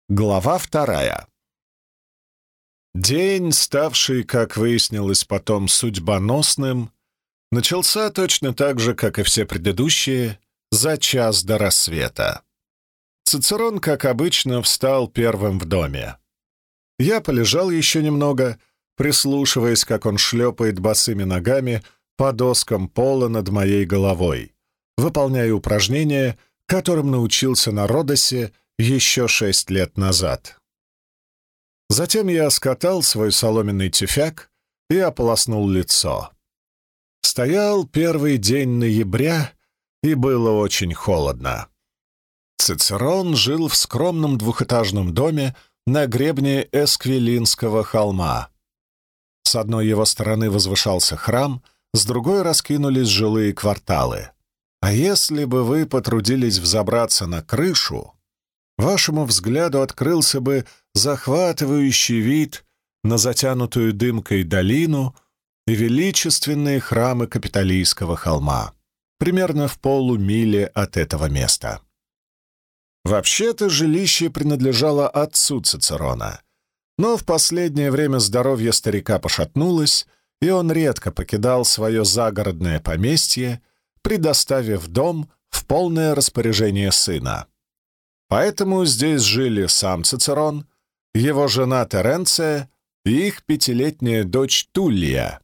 Глава 2. День, ставший, как выяснилось потом, судьбоносным, начался точно так же, как и все предыдущие, за час до рассвета. Цицерон, как обычно, встал первым в доме. Я полежал еще немного, прислушиваясь, как он шлепает босыми ногами по доскам пола над моей головой, выполняя упражнения, которым научился на Родосе еще 6 лет назад. Затем я скатал свой соломенный тюфяк и ополоснул лицо. Стоял первый день ноября, и было очень холодно. Цицерон жил в скромном двухэтажном доме на гребне Эсквилинского холма. С одной его стороны возвышался храм, с другой раскинулись жилые кварталы. А если бы вы потрудились взобраться на крышу, вашему взгляду открылся бы захватывающий вид на затянутую дымкой долину и величественные храмы Капитолийского холма, примерно в полумиле от этого места. Вообще-то жилище принадлежало отцу Цицерона, но в последнее время здоровье старика пошатнулось, и он редко покидал свое загородное поместье, предоставив дом в полное распоряжение сына. Поэтому здесь жили сам Цицерон, его жена Теренция и их 5-летняя дочь Туллия.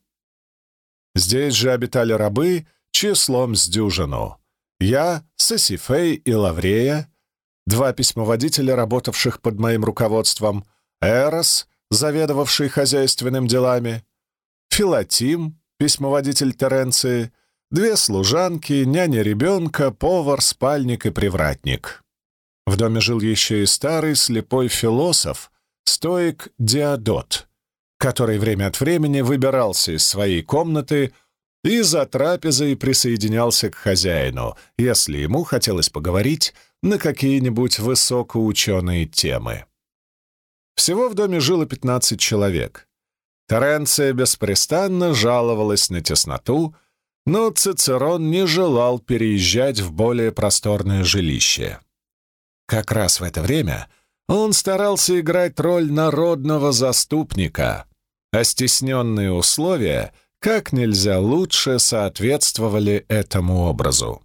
Здесь же обитали рабы числом с дюжину. Я, Сосифей и Лаврея, 2 письмоводителя, работавших под моим руководством, Эрос, заведовавший хозяйственными делами, Филатим, письмоводитель Теренции, 2 служанки, няня ребенка, повар, спальник и привратник. В доме жил еще и старый слепой философ, стоик Диодот, который время от времени выбирался из своей комнаты и за трапезой присоединялся к хозяину, если ему хотелось поговорить на какие-нибудь высокоученые темы. Всего в доме жило 15 человек. Теренция беспрестанно жаловалась на тесноту, но Цицерон не желал переезжать в более просторное жилище. Как раз в это время он старался играть роль народного заступника, а стесненные условия как нельзя лучше соответствовали этому образу.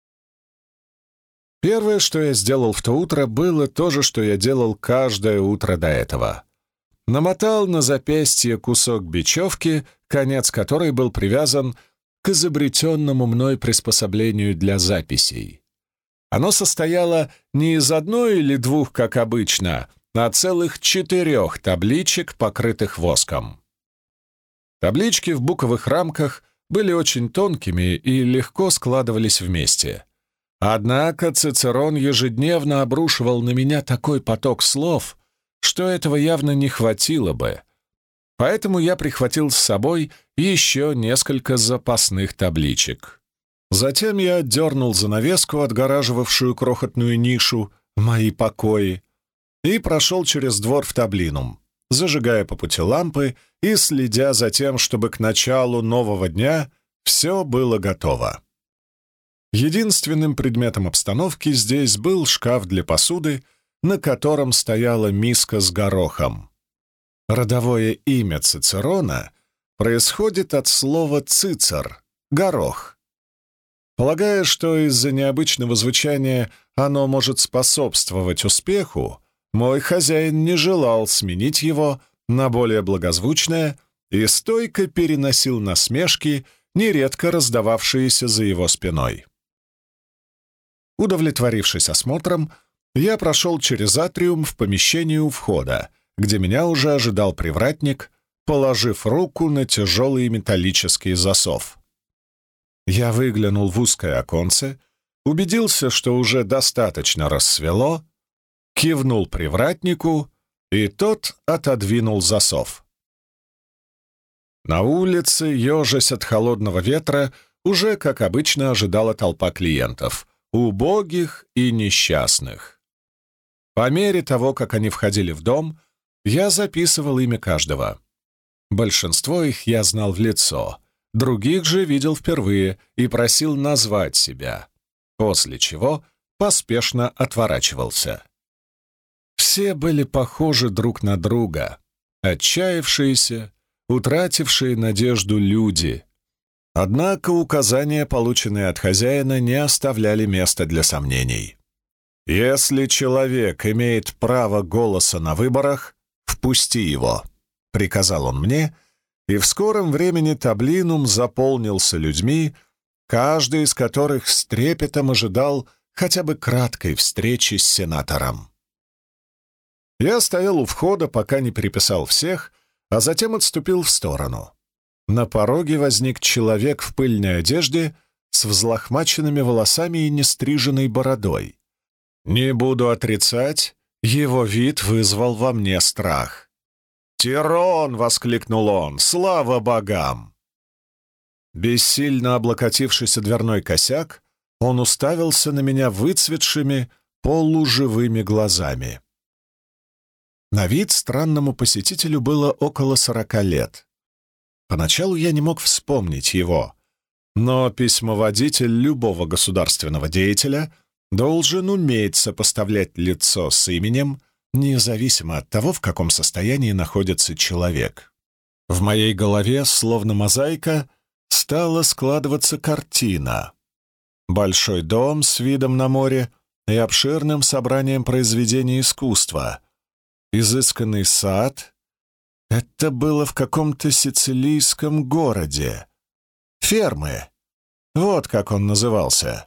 Первое, что я сделал в то утро, было то же, что я делал каждое утро до этого. Намотал на запястье кусок бечевки, конец которой был привязан к изобретенному мной приспособлению для записей. Оно состояло не из 1 или 2, как обычно, а целых 4 табличек, покрытых воском. Таблички в буковых рамках были очень тонкими и легко складывались вместе. Однако Цицерон ежедневно обрушивал на меня такой поток слов, что этого явно не хватило бы. Поэтому я прихватил с собой еще несколько запасных табличек. Затем я отдернул занавеску, отгораживавшую крохотную нишу в мои покои, и прошел через двор в Таблинум, зажигая по пути лампы и следя за тем, чтобы к началу нового дня все было готово. Единственным предметом обстановки здесь был шкаф для посуды, на котором стояла миска с горохом. Родовое имя Цицерона происходит от слова «цицер» — горох. Полагая, что из-за необычного звучания оно может способствовать успеху, мой хозяин не желал сменить его на более благозвучное и стойко переносил насмешки, нередко раздававшиеся за его спиной. Удовлетворившись осмотром, я прошел через атриум в помещение у входа, где меня уже ожидал привратник, положив руку на тяжелый металлический засов. Я выглянул в узкое оконце, убедился, что уже достаточно рассвело, кивнул привратнику, и тот отодвинул засов. На улице, ежась от холодного ветра, уже, как обычно, ожидала толпа клиентов, убогих и несчастных. По мере того, как они входили в дом, я записывал имя каждого. Большинство их я знал в лицо, других же видел впервые и просил назвать себя, после чего поспешно отворачивался. Все были похожи друг на друга. Отчаявшиеся, утратившие надежду люди. Однако указания, полученные от хозяина, не оставляли места для сомнений. «Если человек имеет право голоса на выборах, впусти его», — приказал он мне, и в скором времени таблинум заполнился людьми, каждый из которых с трепетом ожидал хотя бы краткой встречи с сенатором. Я стоял у входа, пока не переписал всех, а затем отступил в сторону. На пороге возник человек в пыльной одежде с взлохмаченными волосами и нестриженной бородой. Не буду отрицать, его вид вызвал во мне страх. «Тирон!» — воскликнул он. «Слава богам!» Бессильно облокотившись о дверной косяк, он уставился на меня выцветшими, полуживыми глазами. На вид странному посетителю было около 40 лет. Поначалу я не мог вспомнить его, но письмоводитель любого государственного деятеля должен уметь сопоставлять лицо с именем, независимо от того, в каком состоянии находится человек. В моей голове, словно мозаика, стала складываться картина. Большой дом с видом на море и обширным собранием произведений искусства. Изысканный сад. Это было в каком-то сицилийском городе. Фермы. Вот как он назывался.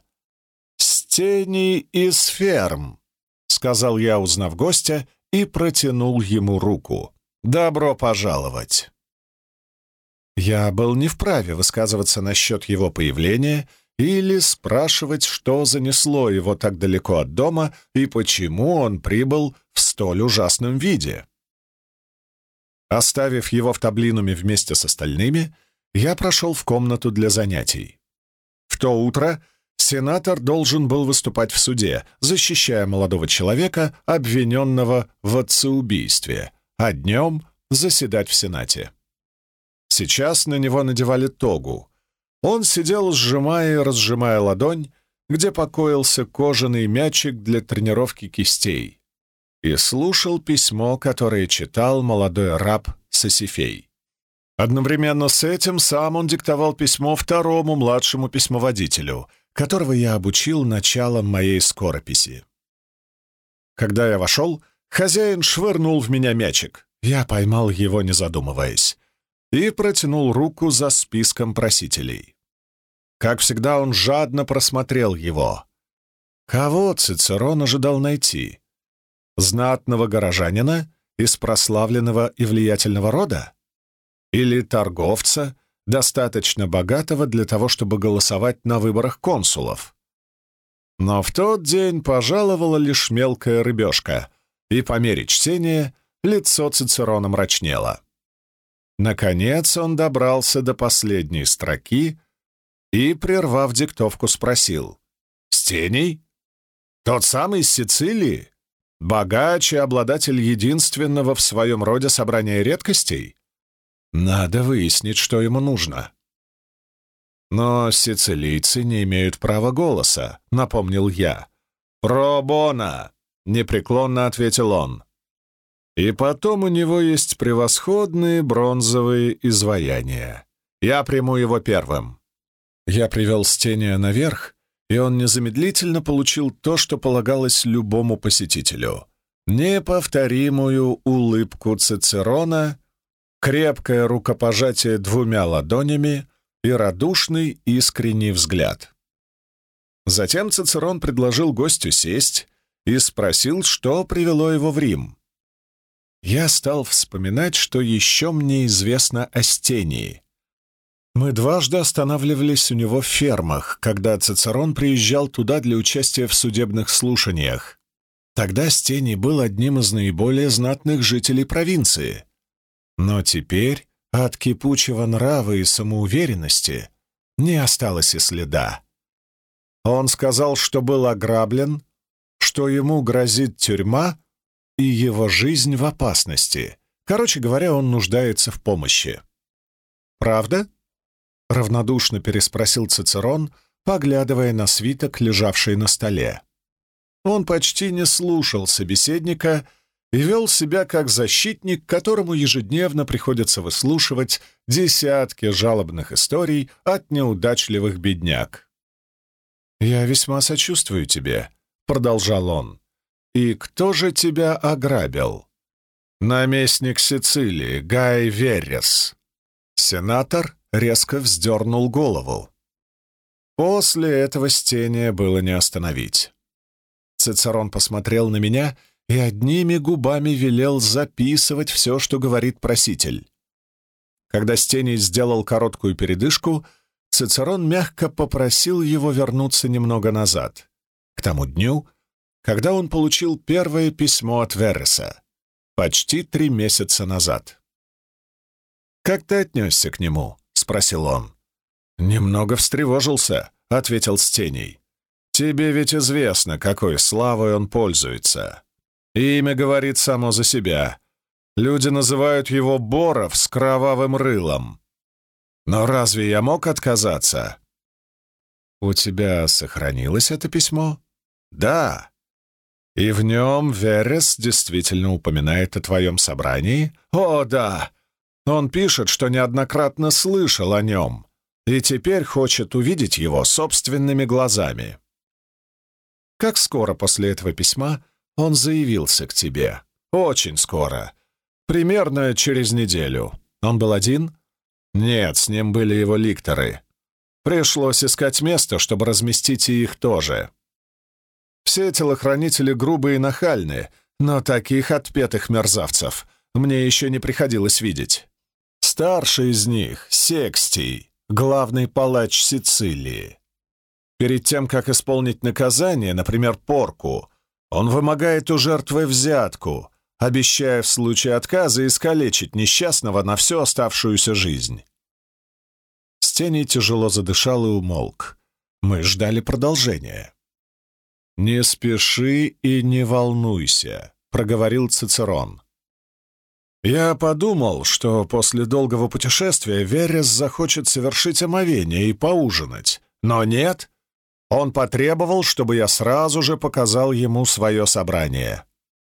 «Стени из ферм», — сказал я, узнав гостя, и протянул ему руку. «Добро пожаловать!» Я был не вправе высказываться насчет его появления или спрашивать, что занесло его так далеко от дома и почему он прибыл в столь ужасном виде. Оставив его в таблинуме вместе с остальными, я прошел в комнату для занятий. В то утро сенатор должен был выступать в суде, защищая молодого человека, обвиненного в отцеубийстве, а днем заседать в Сенате. Сейчас на него надевали тогу. Он сидел, сжимая и разжимая ладонь, где покоился кожаный мячик для тренировки кистей, и слушал письмо, которое читал молодой раб Сосифей. Одновременно с этим сам он диктовал письмо второму младшему письмоводителю, которого я обучил началом моей скорописи. Когда я вошел, хозяин швырнул в меня мячик. Я поймал его, не задумываясь, и протянул руку за списком просителей. Как всегда, он жадно просмотрел его. Кого Цицерон ожидал найти? Знатного горожанина из прославленного и влиятельного рода? Или торговца, достаточно богатого для того, чтобы голосовать на выборах консулов? Но в тот день пожаловала лишь мелкая рыбешка, и по мере чтения лицо Цицерона мрачнело. Наконец он добрался до последней строки и, прервав диктовку, спросил: «Стений? Тот самый из Сицилии? Богач и обладатель единственного в своем роде собрания редкостей? Надо выяснить, что ему нужно». «Но сицилийцы не имеют права голоса», — напомнил я. «Про боно», — непреклонно ответил он. «И потом у него есть превосходные бронзовые изваяния. Я приму его первым». Я привел Стения наверх, и он незамедлительно получил то, что полагалось любому посетителю — неповторимую улыбку Цицерона, крепкое рукопожатие двумя ладонями и радушный искренний взгляд. Затем Цицерон предложил гостю сесть и спросил, что привело его в Рим. Я стал вспоминать, что еще мне известно о Стении. Мы дважды останавливались у него в фермах, когда Цицерон приезжал туда для участия в судебных слушаниях. Тогда Стений был одним из наиболее знатных жителей провинции. Но теперь от кипучего нрава и самоуверенности не осталось и следа. Он сказал, что был ограблен, что ему грозит тюрьма и его жизнь в опасности. Короче говоря, он нуждается в помощи. «Правда?» — равнодушно переспросил Цицерон, поглядывая на свиток, лежавший на столе. Он почти не слушал собеседника и вел себя как защитник, которому ежедневно приходится выслушивать десятки жалобных историй от неудачливых бедняк. «Я весьма сочувствую тебе», — продолжал он. «И кто же тебя ограбил?» «Наместник Сицилии, Гай Веррес». Сенатор резко вздернул голову. После этого Стения было не остановить. Цицерон посмотрел на меня и одними губами велел записывать все, что говорит проситель. Когда Стений сделал короткую передышку, Цицерон мягко попросил его вернуться немного назад, к тому дню, когда он получил первое письмо от Верреса, почти 3 месяца назад. «Как ты отнесся к нему?» — спросил он. «Немного встревожился», — ответил Стений. «Тебе ведь известно, какой славой он пользуется. Имя говорит само за себя. Люди называют его Боров с кровавым рылом. Но разве я мог отказаться?» «У тебя сохранилось это письмо?» «Да. И в нем Веррес действительно упоминает о твоем собрании?» «О, да. Он пишет, что неоднократно слышал о нем и теперь хочет увидеть его собственными глазами». «Как скоро после этого письма он заявился к тебе?» «Очень скоро. Примерно через неделю. Он был один?» «Нет, с ним были его ликторы. Пришлось искать место, чтобы разместить и их тоже. Все телохранители грубые и нахальные, но таких отпетых мерзавцев мне еще не приходилось видеть. Старший из них — Секстий, главный палач Сицилии. Перед тем, как исполнить наказание, например, порку, он вымогает у жертвы взятку, обещая в случае отказа искалечить несчастного на всю оставшуюся жизнь». Стений тяжело задышал и умолк. Мы ждали продолжения. «Не спеши и не волнуйся», — проговорил Цицерон. «Я подумал, что после долгого путешествия Веррес захочет совершить омовение и поужинать, но нет. Он потребовал, чтобы я сразу же показал ему свое собрание.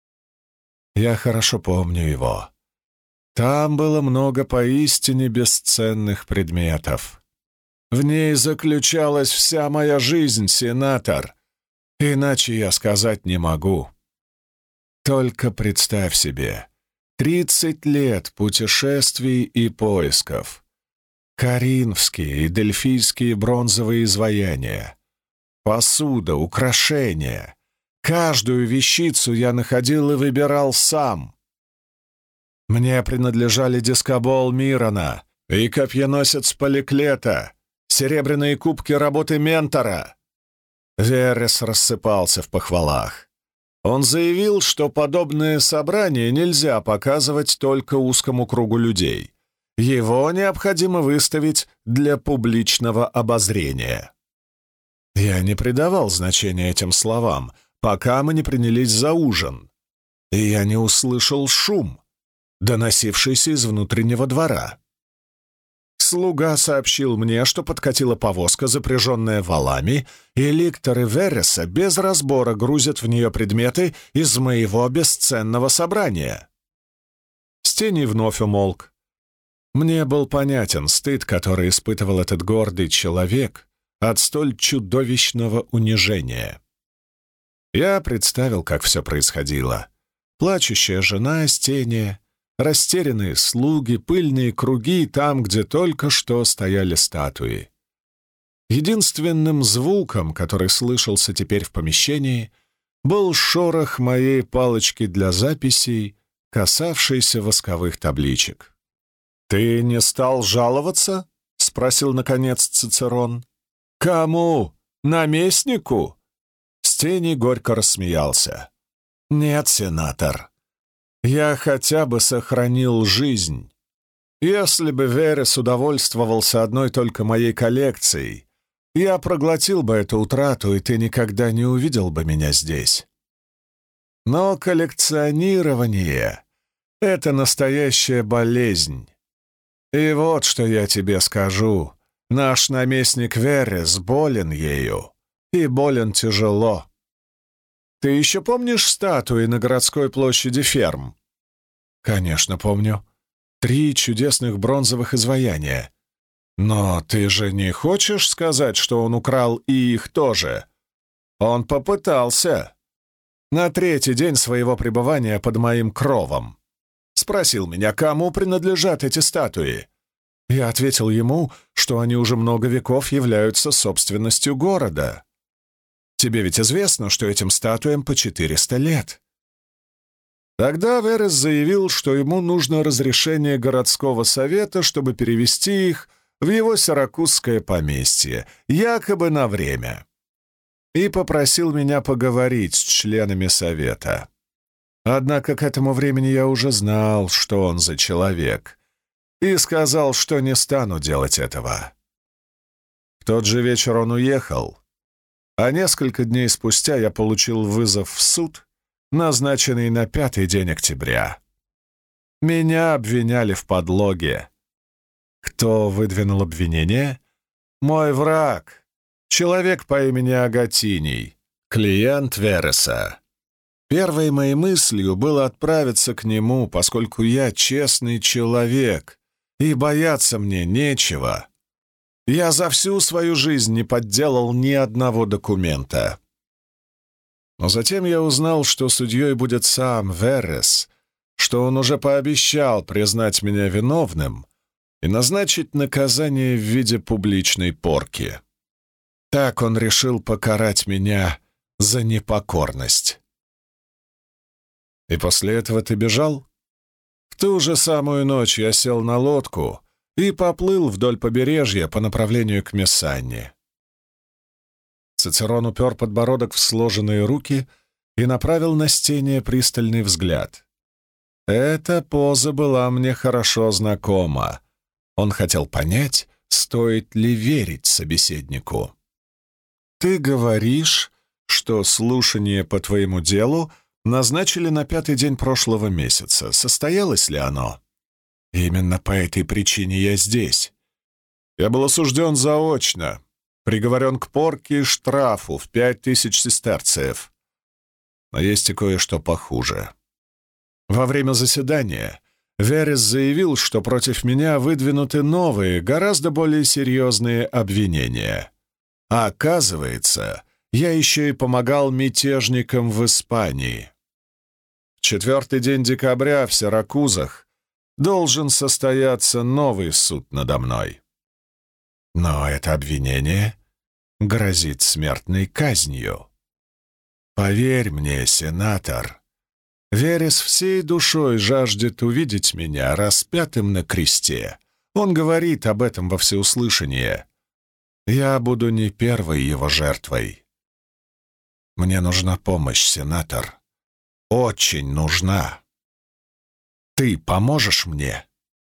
Я хорошо помню его. Там было много поистине бесценных предметов. В ней заключалась вся моя жизнь, сенатор. Иначе я сказать не могу. Только представь себе, 30 лет путешествий и поисков. Коринфские и дельфийские бронзовые изваяния, посуда, украшения. Каждую вещицу я находил и выбирал сам. Мне принадлежали дискобол Мирона и копьеносец Поликлета, серебряные кубки работы Ментора. Веррес рассыпался в похвалах. Он заявил, что подобные собрания нельзя показывать только узкому кругу людей. Его необходимо выставить для публичного обозрения. Я не придавал значения этим словам, пока мы не принялись за ужин, и я не услышал шум, доносившийся из внутреннего двора. Слуга сообщил мне, что подкатила повозка, запряженная валами, и ликторы Верреса без разбора грузят в нее предметы из моего бесценного собрания. Стений вновь умолк. Мне был понятен стыд, который испытывал этот гордый человек от столь чудовищного унижения. Я представил, как все происходило. Плачущая жена Стения, растерянные слуги, пыльные круги там, где только что стояли статуи. Единственным звуком, который слышался теперь в помещении, был шорох моей палочки для записей, касавшейся восковых табличек. «Ты не стал жаловаться?» — спросил, наконец, Цицерон. «Кому? Наместнику?» Стений горько рассмеялся. «Нет, сенатор. Я хотя бы сохранил жизнь. Если бы Веррес удовольствовался одной только моей коллекцией, я проглотил бы эту утрату, и ты никогда не увидел бы меня здесь. Но коллекционирование — это настоящая болезнь. И вот что я тебе скажу. Наш наместник Веррес болен ею, и болен тяжело. Ты еще помнишь статуи на городской площади ферм?» «Конечно, помню. 3 чудесных бронзовых изваяния. Но ты же не хочешь сказать, что он украл и их тоже?» «Он попытался. На 3-й день своего пребывания под моим кровом. Спросил меня, кому принадлежат эти статуи. Я ответил ему, что они уже много веков являются собственностью города. Тебе ведь известно, что этим статуям по 400 лет. Тогда Верес заявил, что ему нужно разрешение городского совета, чтобы перевести их в его сиракузское поместье, якобы на время, и попросил меня поговорить с членами совета. Однако к этому времени я уже знал, что он за человек, и сказал, что не стану делать этого. В тот же вечер он уехал, а несколько дней спустя я получил вызов в суд, назначенный на 5-й день октября. Меня обвиняли в подлоге. Кто выдвинул обвинение? Мой враг, человек по имени Агатиний, клиент Вереса. Первой моей мыслью было отправиться к нему, поскольку я честный человек, и бояться мне нечего. Я за всю свою жизнь не подделал ни одного документа. Но затем я узнал, что судьей будет сам Верес, что он уже пообещал признать меня виновным и назначить наказание в виде публичной порки. Так он решил покарать меня за непокорность. И после этого ты бежал? В ту же самую ночь я сел на лодку и поплыл вдоль побережья по направлению к Мессанне. Цицерон упер подбородок в сложенные руки и направил на Стения пристальный взгляд. Эта поза была мне хорошо знакома. Он хотел понять, стоит ли верить собеседнику. «Ты говоришь, что слушание по твоему делу назначили на 5-й день прошлого месяца. Состоялось ли оно?» «Именно по этой причине я здесь. Я был осужден заочно, приговорен к порке и штрафу в 5000 сестерцев. Но есть и кое-что похуже. Во время заседания Верес заявил, что против меня выдвинуты новые, гораздо более серьезные обвинения. А оказывается, я еще и помогал мятежникам в Испании. В 4-й день декабря в Сиракузах должен состояться новый суд надо мной. Но это обвинение грозит смертной казнью. Поверь мне, сенатор, Верес всей душой жаждет увидеть меня распятым на кресте. Он говорит об этом во всеуслышание. Я буду не первой его жертвой. Мне нужна помощь, сенатор. Очень нужна. Ты поможешь мне?»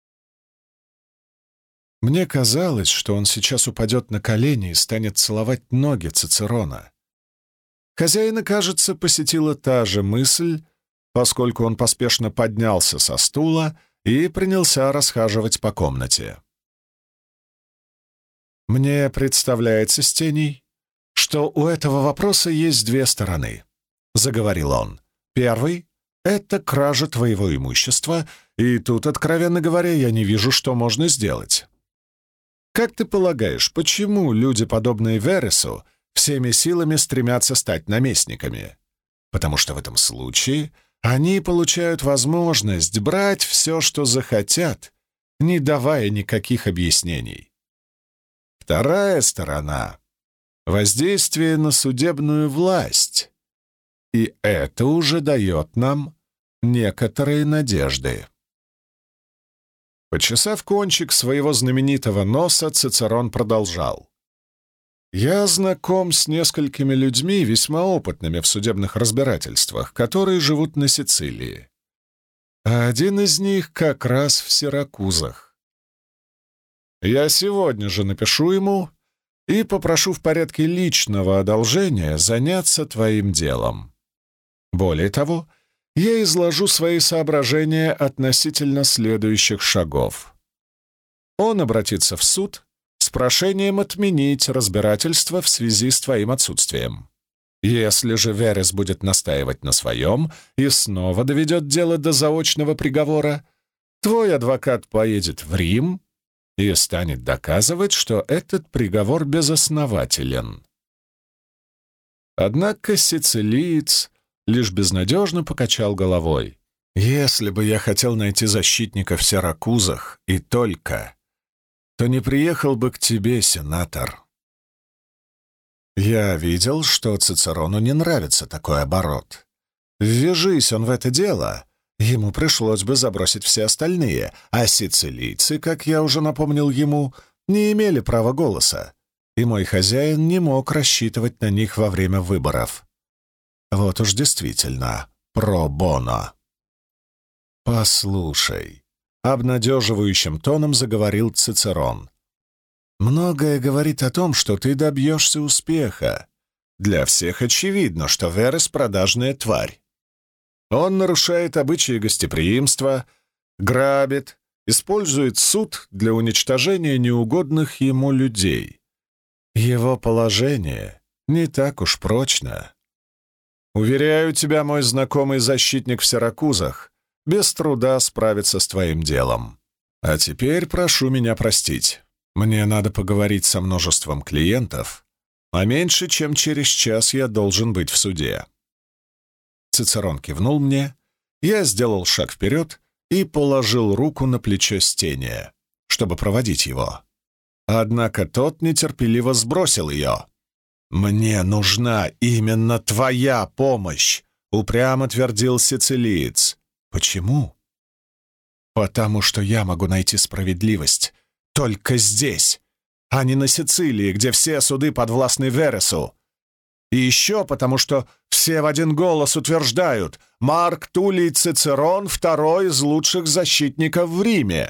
Мне казалось, что он сейчас упадет на колени и станет целовать ноги Цицерона. Хозяина, кажется, посетила та же мысль, поскольку он поспешно поднялся со стула и принялся расхаживать по комнате. «Мне представляется, Стений, что у этого вопроса есть 2 стороны», — заговорил он. «Первый — это кража твоего имущества, и тут, откровенно говоря, я не вижу, что можно сделать. Как ты полагаешь, почему люди, подобные Вересу, всеми силами стремятся стать наместниками? Потому что в этом случае они получают возможность брать все, что захотят, не давая никаких объяснений. Вторая сторона — воздействие на судебную власть, и это уже дает нам некоторые надежды». Почесав кончик своего знаменитого носа, Цицерон продолжал. «Я знаком с несколькими людьми, весьма опытными в судебных разбирательствах, которые живут на Сицилии. А один из них как раз в Сиракузах. Я сегодня же напишу ему и попрошу в порядке личного одолжения заняться твоим делом. Более того, я изложу свои соображения относительно следующих шагов. Он обратится в суд с прошением отменить разбирательство в связи с твоим отсутствием. Если же Верес будет настаивать на своем и снова доведет дело до заочного приговора, твой адвокат поедет в Рим и станет доказывать, что этот приговор безоснователен. Однако сицилиец лишь безнадежно покачал головой. «Если бы я хотел найти защитника в Сиракузах и только, то не приехал бы к тебе, сенатор». Я видел, что Цицерону не нравится такой оборот. Ввяжись он в это дело, ему пришлось бы забросить все остальные, а сицилийцы, как я уже напомнил ему, не имели права голоса, и мой хозяин не мог рассчитывать на них во время выборов. Вот уж действительно, про боно. «Послушай», — обнадеживающим тоном заговорил Цицерон, «многое говорит о том, что ты добьешься успеха. Для всех очевидно, что Верес — продажная тварь. Он нарушает обычаи гостеприимства, грабит, использует суд для уничтожения неугодных ему людей. Его положение не так уж прочно. Уверяю тебя, мой знакомый защитник в Сиракузах без труда справится с твоим делом. А теперь прошу меня простить. Мне надо поговорить со множеством клиентов, а меньше чем через час я должен быть в суде». Цицерон кивнул мне, я сделал шаг вперед и положил руку на плечо Стения, чтобы проводить его. Однако тот нетерпеливо сбросил ее. «Мне нужна именно твоя помощь», — упрямо твердил сицилиец. «Почему?» «Потому что я могу найти справедливость только здесь, а не на Сицилии, где все суды подвластны Вересу. И еще потому, что все в один голос утверждают: Марк Туллий Цицерон — второй из лучших защитников в Риме».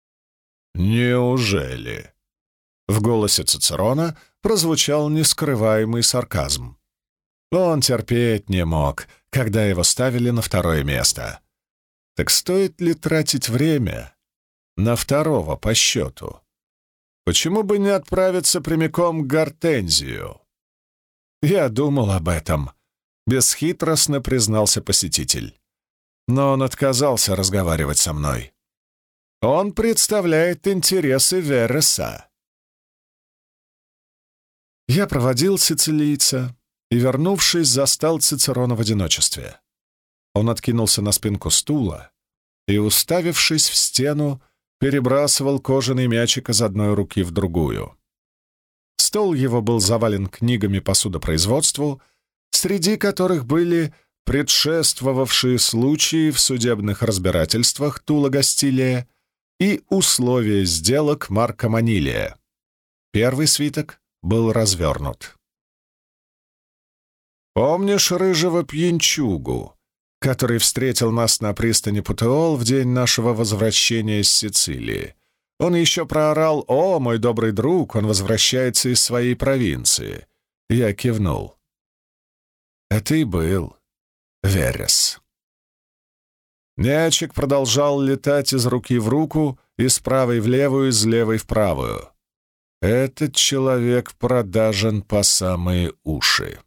«Неужели?» В голосе Цицерона прозвучал нескрываемый сарказм. Он терпеть не мог, когда его ставили на второе место. Так стоит ли тратить время на второго по счету? Почему бы не отправиться прямиком к Гортензию? Я думал об этом, бесхитростно признался посетитель. Но он отказался разговаривать со мной. Он представляет интересы Вереса. Я проводил сицилийца и, вернувшись, застал Цицерона в одиночестве. Он откинулся на спинку стула и, уставившись в стену, перебрасывал кожаный мячик из одной руки в другую. Стол его был завален книгами по судопроизводству, среди которых были предшествовавшие случаи в судебных разбирательствах Тула Гастилия и условия сделок Марка Манилия. Первый свиток был развернут. «Помнишь рыжего пьянчугу, который встретил нас на пристани Путеол в день нашего возвращения с Сицилии? Он еще проорал: «О, мой добрый друг, он возвращается из своей провинции». Я кивнул. «Это и был Верес». Мячик продолжал летать из руки в руку, из правой в левую, из левой в правую. Этот человек продажен по самые уши.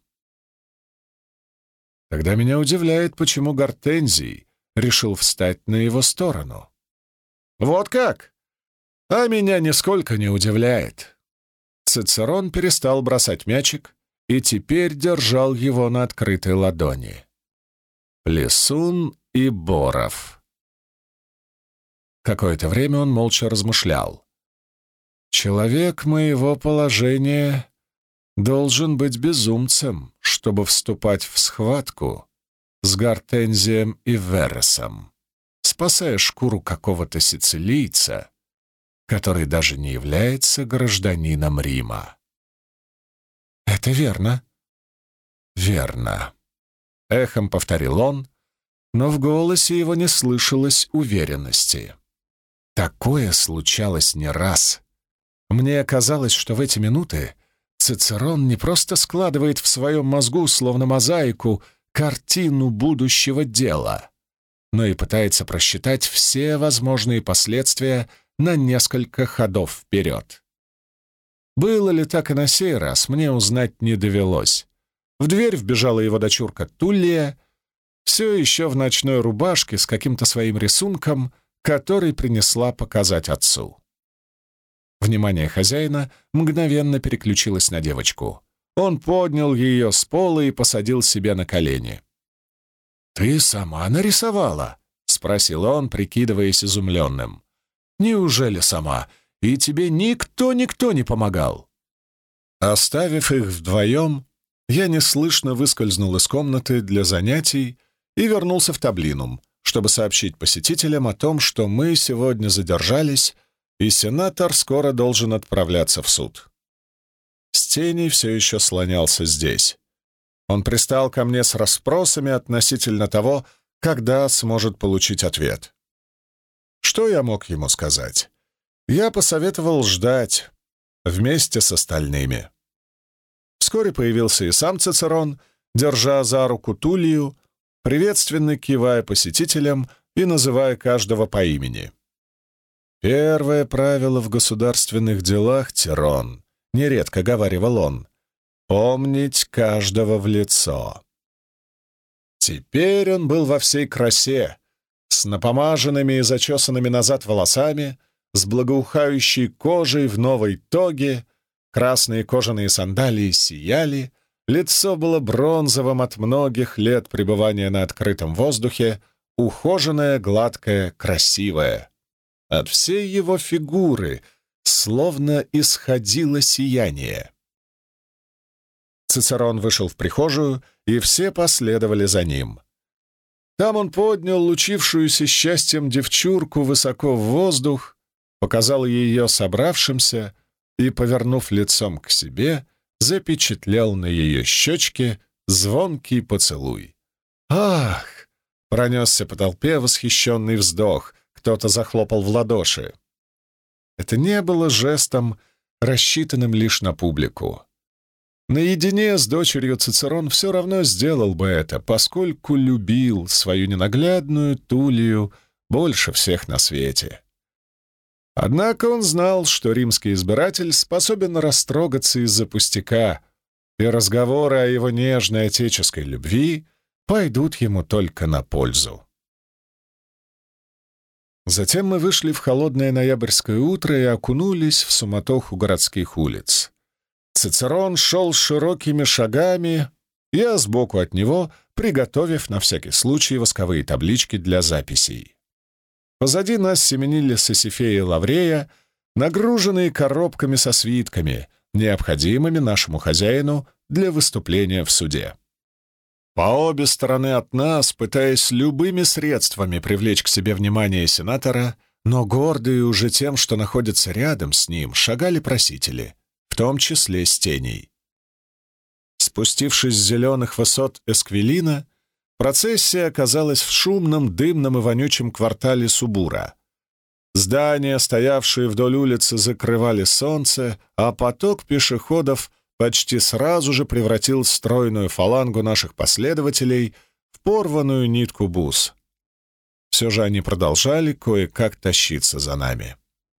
Тогда меня удивляет, почему Гортензий решил встать на его сторону. «Вот как? А меня нисколько не удивляет». Цицерон перестал бросать мячик и теперь держал его на открытой ладони. Плесун и Боров. Какое-то время он молча размышлял. «Человек моего положения должен быть безумцем, чтобы вступать в схватку с Гортензием и Вересом, спасая шкуру какого-то сицилийца, который даже не является гражданином Рима». «Это верно». «Верно», — эхом повторил он, но в голосе его не слышалось уверенности. Такое случалось не раз. Мне казалось, что в эти минуты Цицерон не просто складывает в своем мозгу, словно мозаику, картину будущего дела, но и пытается просчитать все возможные последствия на несколько ходов вперед. Было ли так и на сей раз, мне узнать не довелось. В дверь вбежала его дочурка Туллия, все еще в ночной рубашке с каким-то своим рисунком, который принесла показать отцу. Внимание хозяина мгновенно переключилось на девочку. Он поднял ее с пола и посадил себе на колени. «Ты сама нарисовала?» — спросил он, прикидываясь изумленным. «Неужели сама? И тебе никто не помогал?» Оставив их вдвоем, я неслышно выскользнул из комнаты для занятий и вернулся в таблинум, чтобы сообщить посетителям о том, что мы сегодня задержались, и сенатор скоро должен отправляться в суд. Стений все еще слонялся здесь. Он пристал ко мне с расспросами относительно того, когда сможет получить ответ. Что я мог ему сказать? Я посоветовал ждать вместе с остальными. Вскоре появился и сам Цицерон, держа за руку Туллию, приветственно кивая посетителям и называя каждого по имени. «Первое правило в государственных делах, Тирон», — нередко говаривал он, — «помнить каждого в лицо». Теперь он был во всей красе, с напомаженными и зачесанными назад волосами, с благоухающей кожей в новой тоге, красные кожаные сандалии сияли, лицо было бронзовым от многих лет пребывания на открытом воздухе, ухоженное, гладкое, красивое. От всей его фигуры словно исходило сияние. Цицерон вышел в прихожую, и все последовали за ним. Там он поднял лучившуюся счастьем девчурку высоко в воздух, показал ее собравшимся и, повернув лицом к себе, запечатлел на ее щечке звонкий поцелуй. «Ах!» — пронесся по толпе восхищенный вздох, кто-то захлопал в ладоши. Это не было жестом, рассчитанным лишь на публику. Наедине с дочерью Цицерон все равно сделал бы это, поскольку любил свою ненаглядную Туллию больше всех на свете. Однако он знал, что римский избиратель способен растрогаться из-за пустяка, и разговоры о его нежной отеческой любви пойдут ему только на пользу. Затем мы вышли в холодное ноябрьское утро и окунулись в суматоху городских улиц. Цицерон шел широкими шагами, я сбоку от него, приготовив на всякий случай восковые таблички для записей. Позади нас семенили Сосифея и Лаврея, нагруженные коробками со свитками, необходимыми нашему хозяину для выступления в суде. По обе стороны от нас, пытаясь любыми средствами привлечь к себе внимание сенатора, но гордые уже тем, что находятся рядом с ним, шагали просители, в том числе с теней. Спустившись с зеленых высот Эсквилина, процессия оказалась в шумном, дымном и вонючем квартале Субура. Здания, стоявшие вдоль улицы, закрывали солнце, а поток пешеходов почти сразу же превратил стройную фалангу наших последователей в порванную нитку бус. Все же они продолжали кое-как тащиться за нами.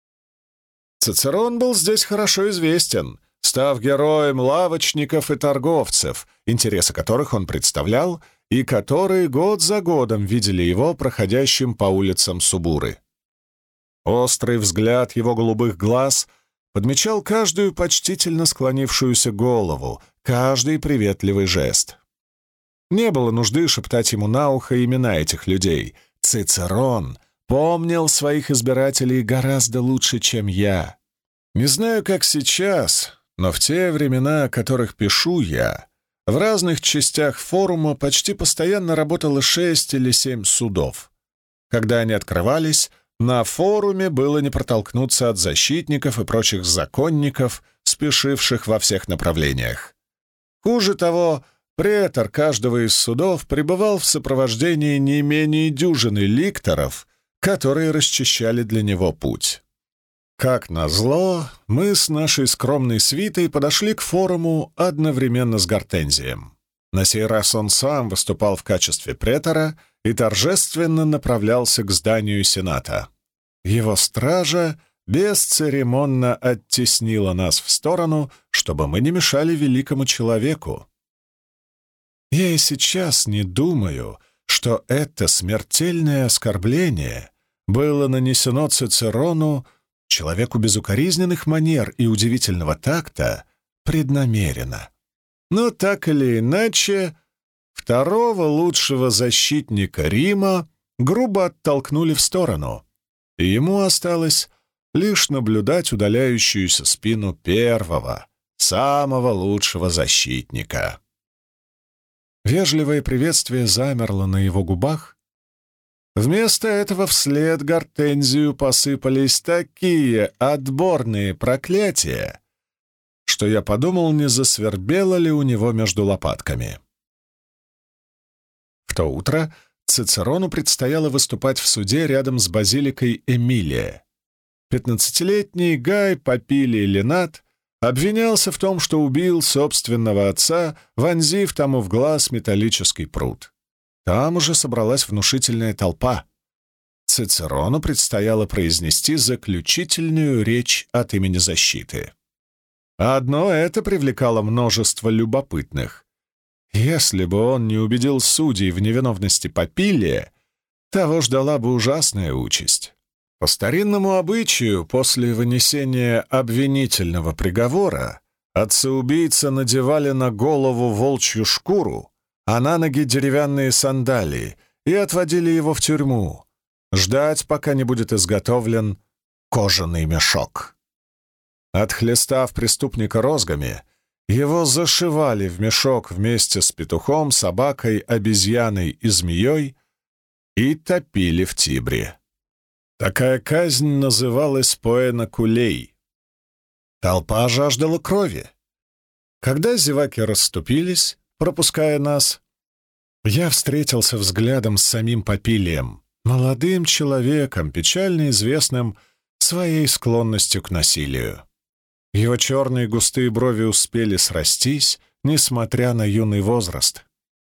Цицерон был здесь хорошо известен, став героем лавочников и торговцев, интересы которых он представлял, и которые год за годом видели его проходящим по улицам Субуры. Острый взгляд его голубых глаз подмечал каждую почтительно склонившуюся голову, каждый приветливый жест. Не было нужды шептать ему на ухо имена этих людей. Цицерон помнил своих избирателей гораздо лучше, чем я. Не знаю, как сейчас, но в те времена, о которых пишу я, в разных частях форума почти постоянно работало 6 или 7 судов. Когда они открывались, на форуме было не протолкнуться от защитников и прочих законников, спешивших во всех направлениях. Хуже того, претор каждого из судов пребывал в сопровождении не менее дюжины ликторов, которые расчищали для него путь. Как назло, мы с нашей скромной свитой подошли к форуму одновременно с Гортензием. На сей раз он сам выступал в качестве претора и торжественно направлялся к зданию Сената. Его стража бесцеремонно оттеснила нас в сторону, чтобы мы не мешали великому человеку. Я и сейчас не думаю, что это смертельное оскорбление было нанесено Цицерону, человеку безукоризненных манер и удивительного такта, преднамеренно. Но так или иначе, второго лучшего защитника Рима грубо оттолкнули в сторону, и ему осталось лишь наблюдать удаляющуюся спину первого, самого лучшего защитника. Вежливое приветствие замерло на его губах. Вместо этого вслед Гортензию посыпались такие отборные проклятия, что я подумал, не засвербело ли у него между лопатками. В то утро Цицерону предстояло выступать в суде рядом с базиликой Эмилия. 15-летний Гай Попилий Ленат обвинялся в том, что убил собственного отца, вонзив тому в глаз металлический прут. Там уже собралась внушительная толпа. Цицерону предстояло произнести заключительную речь от имени защиты. Одно это привлекало множество любопытных. Если бы он не убедил судей в невиновности Попилия, того ждала бы ужасная участь. По старинному обычаю, после вынесения обвинительного приговора, отца-убийцы надевали на голову волчью шкуру, а на ноги деревянные сандалии и отводили его в тюрьму, ждать, пока не будет изготовлен кожаный мешок. Отхлестав преступника розгами, его зашивали в мешок вместе с петухом, собакой, обезьяной и змеей и топили в Тибре. Такая казнь называлась поэна кулей. Толпа жаждала крови. Когда зеваки расступились, пропуская нас, я встретился взглядом с самим Попилием, молодым человеком, печально известным своей склонностью к насилию. Его черные густые брови успели срастись, несмотря на юный возраст.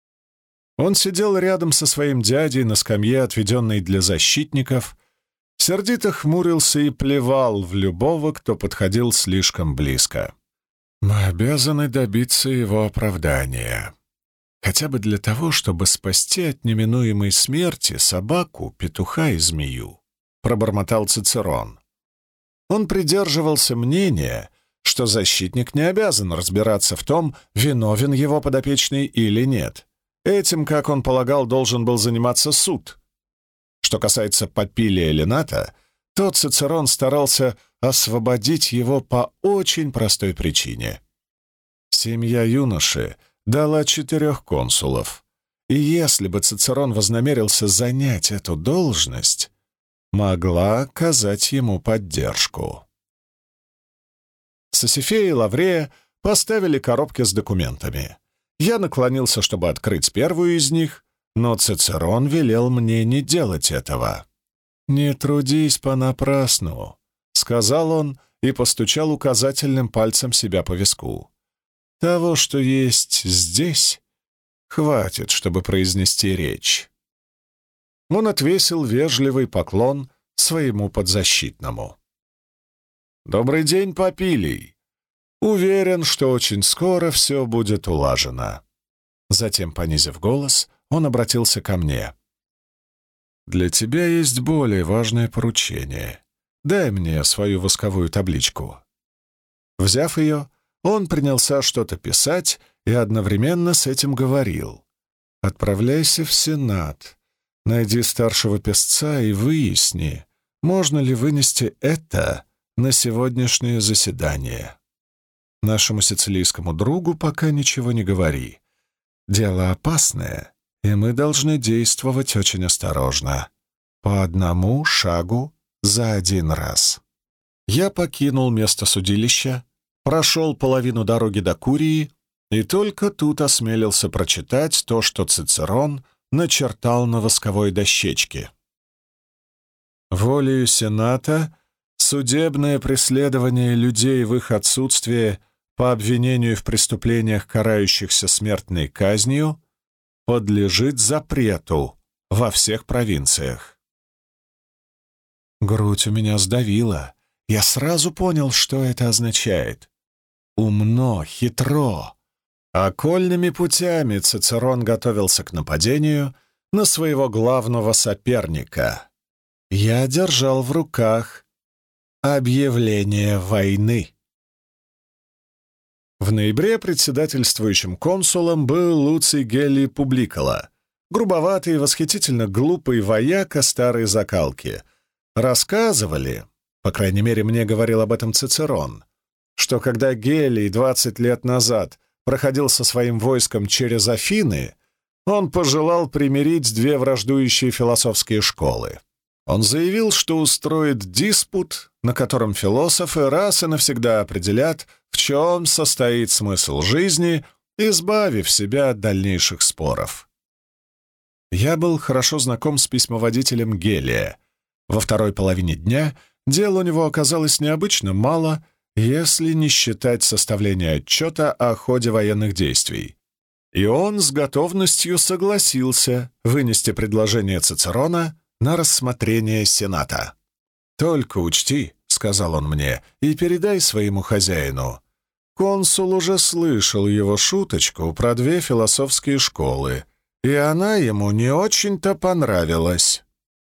Он сидел рядом со своим дядей на скамье, отведенной для защитников, сердито хмурился и плевал в любого, кто подходил слишком близко. Мы обязаны добиться его оправдания. Хотя бы для того, чтобы спасти от неминуемой смерти собаку, петуха и змею, пробормотал Цицерон. Он придерживался мнения, что защитник не обязан разбираться в том, виновен его подопечный или нет. Этим, как он полагал, должен был заниматься суд. Что касается Попилия Лената, то Цицерон старался освободить его по очень простой причине. Семья юноши дала 4 консулов, и если бы Цицерон вознамерился занять эту должность, могла оказать ему поддержку. Сосифея и Лаврея поставили коробки с документами. Я наклонился, чтобы открыть первую из них, но Цицерон велел мне не делать этого. «Не трудись понапрасну», — сказал он и постучал указательным пальцем себя по виску. «Того, что есть здесь, хватит, чтобы произнести речь». Он отвесил вежливый поклон своему подзащитному. «Добрый день, Попилий. Уверен, что очень скоро все будет улажено». Затем, понизив голос, он обратился ко мне. «Для тебя есть более важное поручение. Дай мне свою восковую табличку». Взяв ее, он принялся что-то писать и одновременно с этим говорил. «Отправляйся в Сенат, найди старшего писца и выясни, можно ли вынести это на сегодняшнее заседание. Нашему сицилийскому другу пока ничего не говори. Дело опасное, и мы должны действовать очень осторожно. По одному шагу за один раз». Я покинул место судилища, прошел половину дороги до Курии и только тут осмелился прочитать то, что Цицерон начертал на восковой дощечке. Волею Сената судебное преследование людей в их отсутствие по обвинению в преступлениях, карающихся смертной казнью, подлежит запрету во всех провинциях. Грудь у меня сдавила. Я сразу понял, что это означает. Умно, хитро. Окольными путями Цицерон готовился к нападению на своего главного соперника. Я держал в руках объявление войны. В ноябре председательствующим консулом был Луций Гелий Публикола, грубоватый и восхитительно глупый вояка старой закалки. Рассказывали, по крайней мере, мне говорил об этом Цицерон, что когда Гелий 20 лет назад проходил со своим войском через Афины, он пожелал примирить две враждующие философские школы. Он заявил, что устроит диспут, на котором философы раз и навсегда определят, в чем состоит смысл жизни, избавив себя от дальнейших споров. Я был хорошо знаком с письмоводителем Гелия. Во второй половине дня дел у него оказалось необычно мало, если не считать составления отчета о ходе военных действий. И он с готовностью согласился вынести предложение Цицерона на рассмотрение Сената. «Только учти», — сказал он мне, — «и передай своему хозяину. Консул уже слышал его шуточку про две философские школы, и она ему не очень-то понравилась».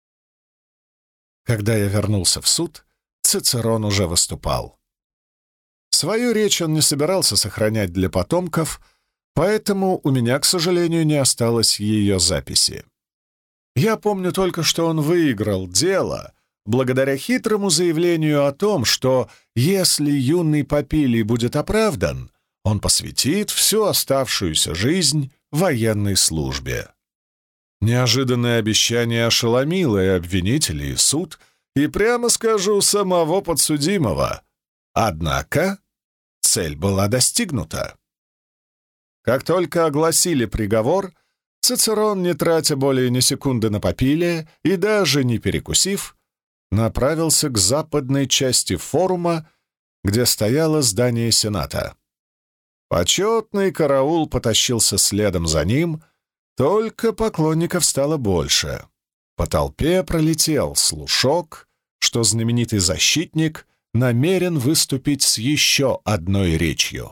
Когда я вернулся в суд, Цицерон уже выступал. Свою речь он не собирался сохранять для потомков, поэтому у меня, к сожалению, не осталось ее записи. Я помню только, что он выиграл дело благодаря хитрому заявлению о том, что если юный Попилий будет оправдан, он посвятит всю оставшуюся жизнь военной службе. Неожиданное обещание ошеломило и обвинителей, и суд, и, прямо скажу, самого подсудимого. Однако цель была достигнута. Как только огласили приговор, Цицерон, не тратя более ни секунды на Попилия и даже не перекусив, направился к западной части форума, где стояло здание Сената. Почетный караул потащился следом за ним, только поклонников стало больше. По толпе пролетел слушок, что знаменитый защитник намерен выступить с еще одной речью.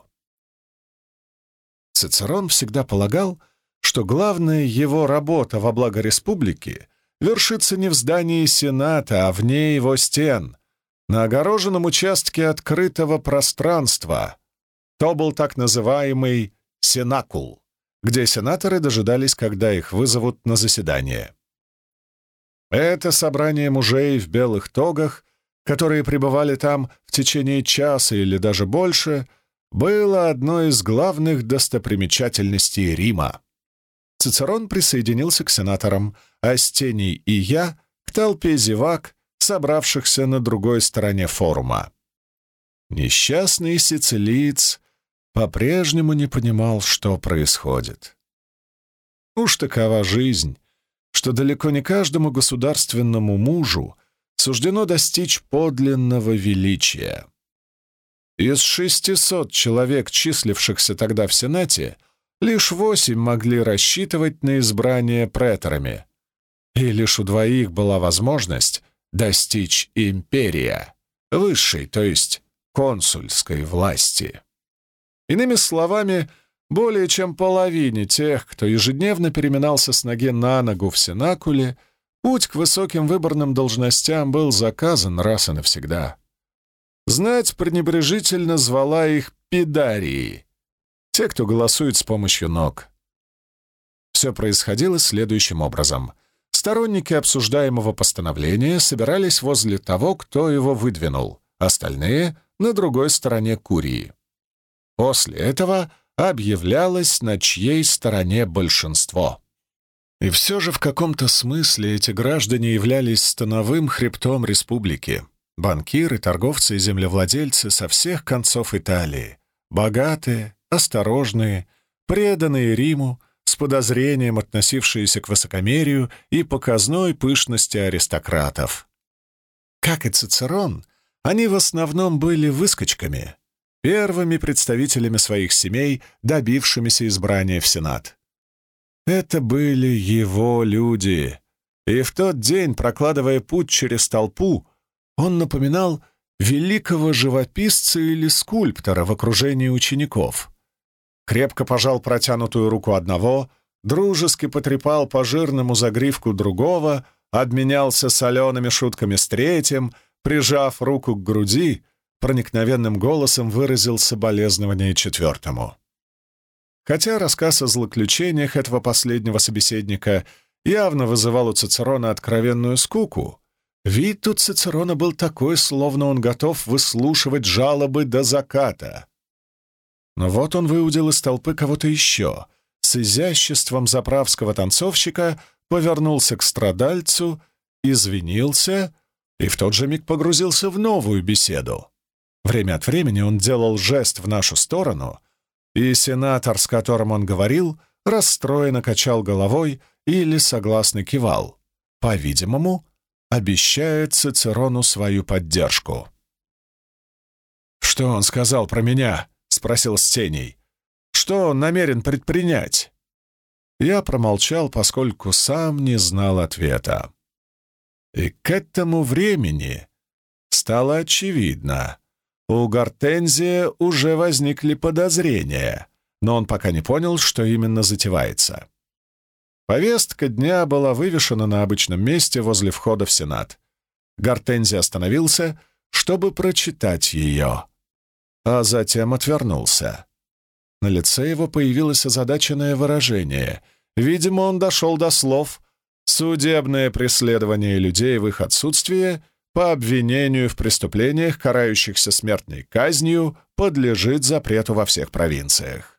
Цицерон всегда полагал, что главная его работа во благо республики вершится не в здании Сената, а вне его стен, на огороженном участке открытого пространства. То был так называемый сенакул, где сенаторы дожидались, когда их вызовут на заседание. Это собрание мужей в белых тогах, которые пребывали там в течение часа или даже больше, было одной из главных достопримечательностей Рима. Цицерон присоединился к сенаторам, а Стений и я — к толпе зевак, собравшихся на другой стороне форума. Несчастный сицилиец по-прежнему не понимал, что происходит. Уж такова жизнь, что далеко не каждому государственному мужу суждено достичь подлинного величия. Из 600 человек, числившихся тогда в Сенате, лишь 8 могли рассчитывать на избрание преторами, и лишь у 2 была возможность достичь империя, высшей, то есть консульской власти. Иными словами, более чем половине тех, кто ежедневно переминался с ноги на ногу в сенакуле, путь к высоким выборным должностям был заказан раз и навсегда. Знать пренебрежительно звала их пидарии, те, кто голосует с помощью ног. Все происходило следующим образом. Сторонники обсуждаемого постановления собирались возле того, кто его выдвинул, остальные — на другой стороне Курии. После этого объявлялось, на чьей стороне большинство. И все же в каком-то смысле эти граждане являлись становым хребтом республики. Банкиры, торговцы и землевладельцы со всех концов Италии. Богатые, осторожные, преданные Риму, с подозрением относившиеся к высокомерию и показной пышности аристократов. Как и Цицерон, они в основном были выскочками, первыми представителями своих семей, добившимися избрания в Сенат. Это были его люди, и в тот день, прокладывая путь через толпу, он напоминал великого живописца или скульптора в окружении учеников. крепко пожал протянутую руку одного, дружески потрепал по жирному загривку другого, обменялся солеными шутками с третьим, прижав руку к груди, проникновенным голосом выразил соболезнование четвертому. Хотя рассказ о злоключениях этого последнего собеседника явно вызывал у Цицерона откровенную скуку, вид у Цицерона был такой, словно он готов выслушивать жалобы до заката. Но вот он выудил из толпы кого-то еще, с изяществом заправского танцовщика повернулся к страдальцу, извинился и в тот же миг погрузился в новую беседу. Время от времени он делал жест в нашу сторону, и сенатор, с которым он говорил, расстроенно качал головой или согласно кивал, по-видимому, обещая Цицерону свою поддержку. «Что он сказал про меня?» — спросил Стений. «Что он намерен предпринять?» Я промолчал, поскольку сам не знал ответа. И к этому времени стало очевидно. У Гортензия уже возникли подозрения, но он пока не понял, что именно затевается. Повестка дня была вывешена на обычном месте возле входа в Сенат. Гортензий остановился, чтобы прочитать ее, а затем отвернулся. На лице его появилось озадаченное выражение. Видимо, он дошел до слов «судебное преследование людей в их отсутствие по обвинению в преступлениях, карающихся смертной казнью, подлежит запрету во всех провинциях».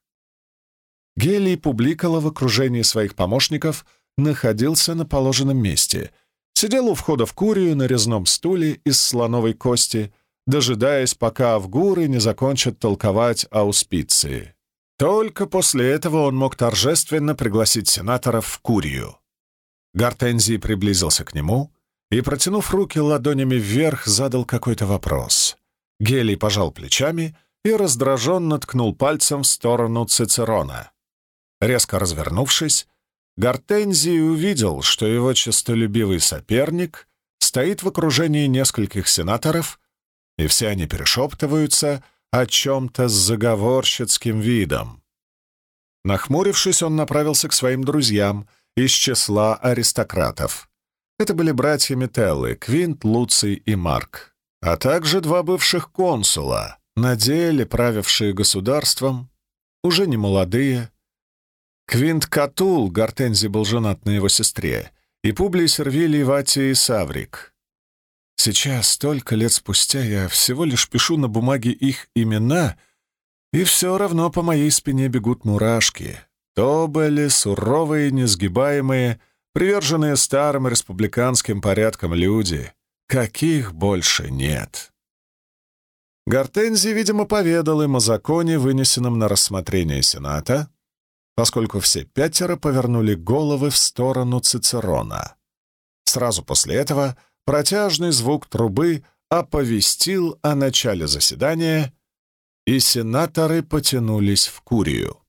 Гелий Публикола в окружении своих помощников находился на положенном месте, сидел у входа в Курию на резном стуле из слоновой кости, дожидаясь, пока авгуры не закончат толковать ауспиции. Только после этого он мог торжественно пригласить сенаторов в Курию. Гортензий приблизился к нему и, протянув руки ладонями вверх, задал какой-то вопрос. Гелий пожал плечами и раздраженно ткнул пальцем в сторону Цицерона. Резко развернувшись, Гортензий увидел, что его честолюбивый соперник стоит в окружении нескольких сенаторов, и все они перешептываются о чем-то с заговорщицким видом. Нахмурившись, он направился к своим друзьям из числа аристократов. Это были братья Метеллы, Квинт, Луций и Марк, а также два бывших консула, на деле правившие государством, уже не молодые. Квинт Катул, Гортензий был женат на его сестре, и Публий Сервилий Ватий Саврик. Сейчас, столько лет спустя, я всего лишь пишу на бумаге их имена, и все равно по моей спине бегут мурашки. То были суровые, несгибаемые, приверженные старым республиканским порядкам люди, каких больше нет. Гортензий, видимо, поведал им о законе, вынесенном на рассмотрение Сената, поскольку все пятеро повернули головы в сторону Цицерона. Сразу после этого протяжный звук трубы оповестил о начале заседания, и сенаторы потянулись в Курию.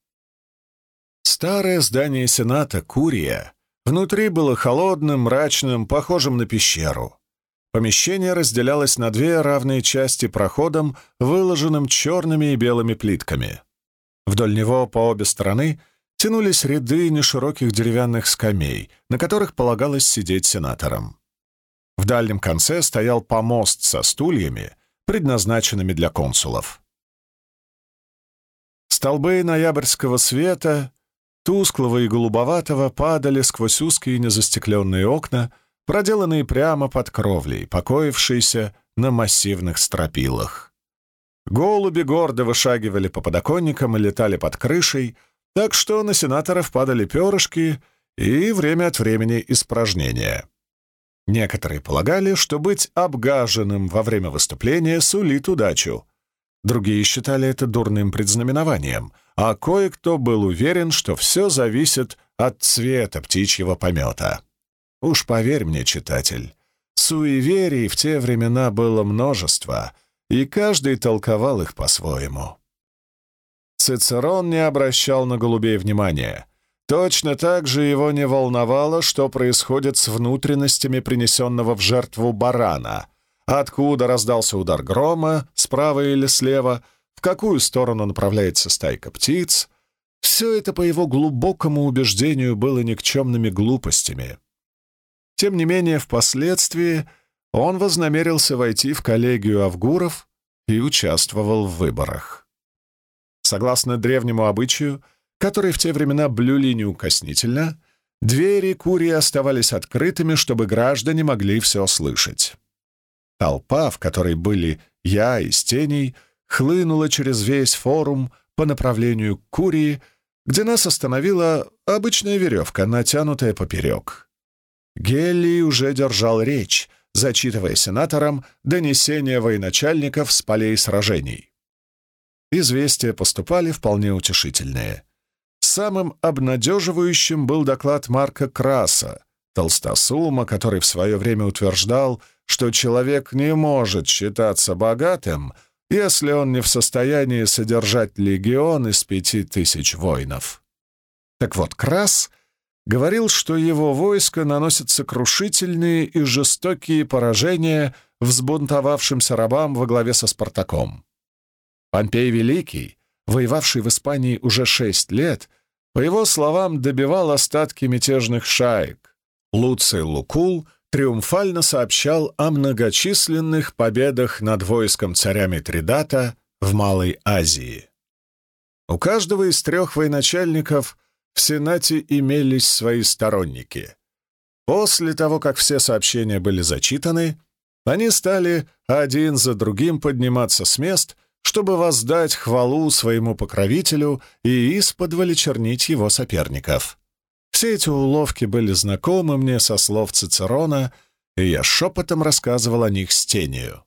Старое здание Сената, Курия, внутри было холодным, мрачным, похожим на пещеру. Помещение разделялось на две равные части проходом, выложенным черными и белыми плитками. Вдоль него по обе стороны тянулись ряды нешироких деревянных скамей, на которых полагалось сидеть сенаторам. В дальнем конце стоял помост со стульями, предназначенными для консулов. Столбы ноябрьского света, тусклого и голубоватого, падали сквозь узкие незастекленные окна, проделанные прямо под кровлей, покоившиеся на массивных стропилах. Голуби гордо вышагивали по подоконникам и летали под крышей, так что на сенаторов падали перышки и время от времени испражнения. Некоторые полагали, что быть обгаженным во время выступления сулит удачу. Другие считали это дурным предзнаменованием, а кое-кто был уверен, что все зависит от цвета птичьего помета. Уж поверь мне, читатель, суеверий в те времена было множество, и каждый толковал их по-своему. Цицерон не обращал на голубей внимания. Точно так же его не волновало, что происходит с внутренностями принесенного в жертву барана, откуда раздался удар грома, справа или слева, в какую сторону направляется стайка птиц, Все это, по его глубокому убеждению, было никчемными глупостями. Тем не менее, впоследствии он вознамерился войти в коллегию авгуров и участвовал в выборах. Согласно древнему обычаю, который в те времена блюли неукоснительно, двери Курии оставались открытыми, чтобы граждане могли все слышать. Толпа, в которой были я и Стений, хлынула через весь форум по направлению к Курии, где нас остановила обычная веревка, натянутая поперек. Гелий уже держал речь, зачитывая сенаторам донесения военачальников с полей сражений. Известия поступали вполне утешительные. Самым обнадеживающим был доклад Марка Краса, толстосума, который в свое время утверждал, что человек не может считаться богатым, если он не в состоянии содержать легион из 5000 воинов. Так вот, Крас говорил, что его войско наносит сокрушительные и жестокие поражения взбунтовавшимся рабам во главе со Спартаком. Помпей Великий, воевавший в Испании уже 6 лет, по его словам, добивал остатки мятежных шаек. Луций Лукул триумфально сообщал о многочисленных победах над войском царя Митридата в Малой Азии. У каждого из 3 военачальников в Сенате имелись свои сторонники. После того, как все сообщения были зачитаны, они стали один за другим подниматься с мест, чтобы воздать хвалу своему покровителю и исподволь чернить его соперников. Все эти уловки были знакомы мне со слов Цицерона, и я шепотом рассказывал о них Стению.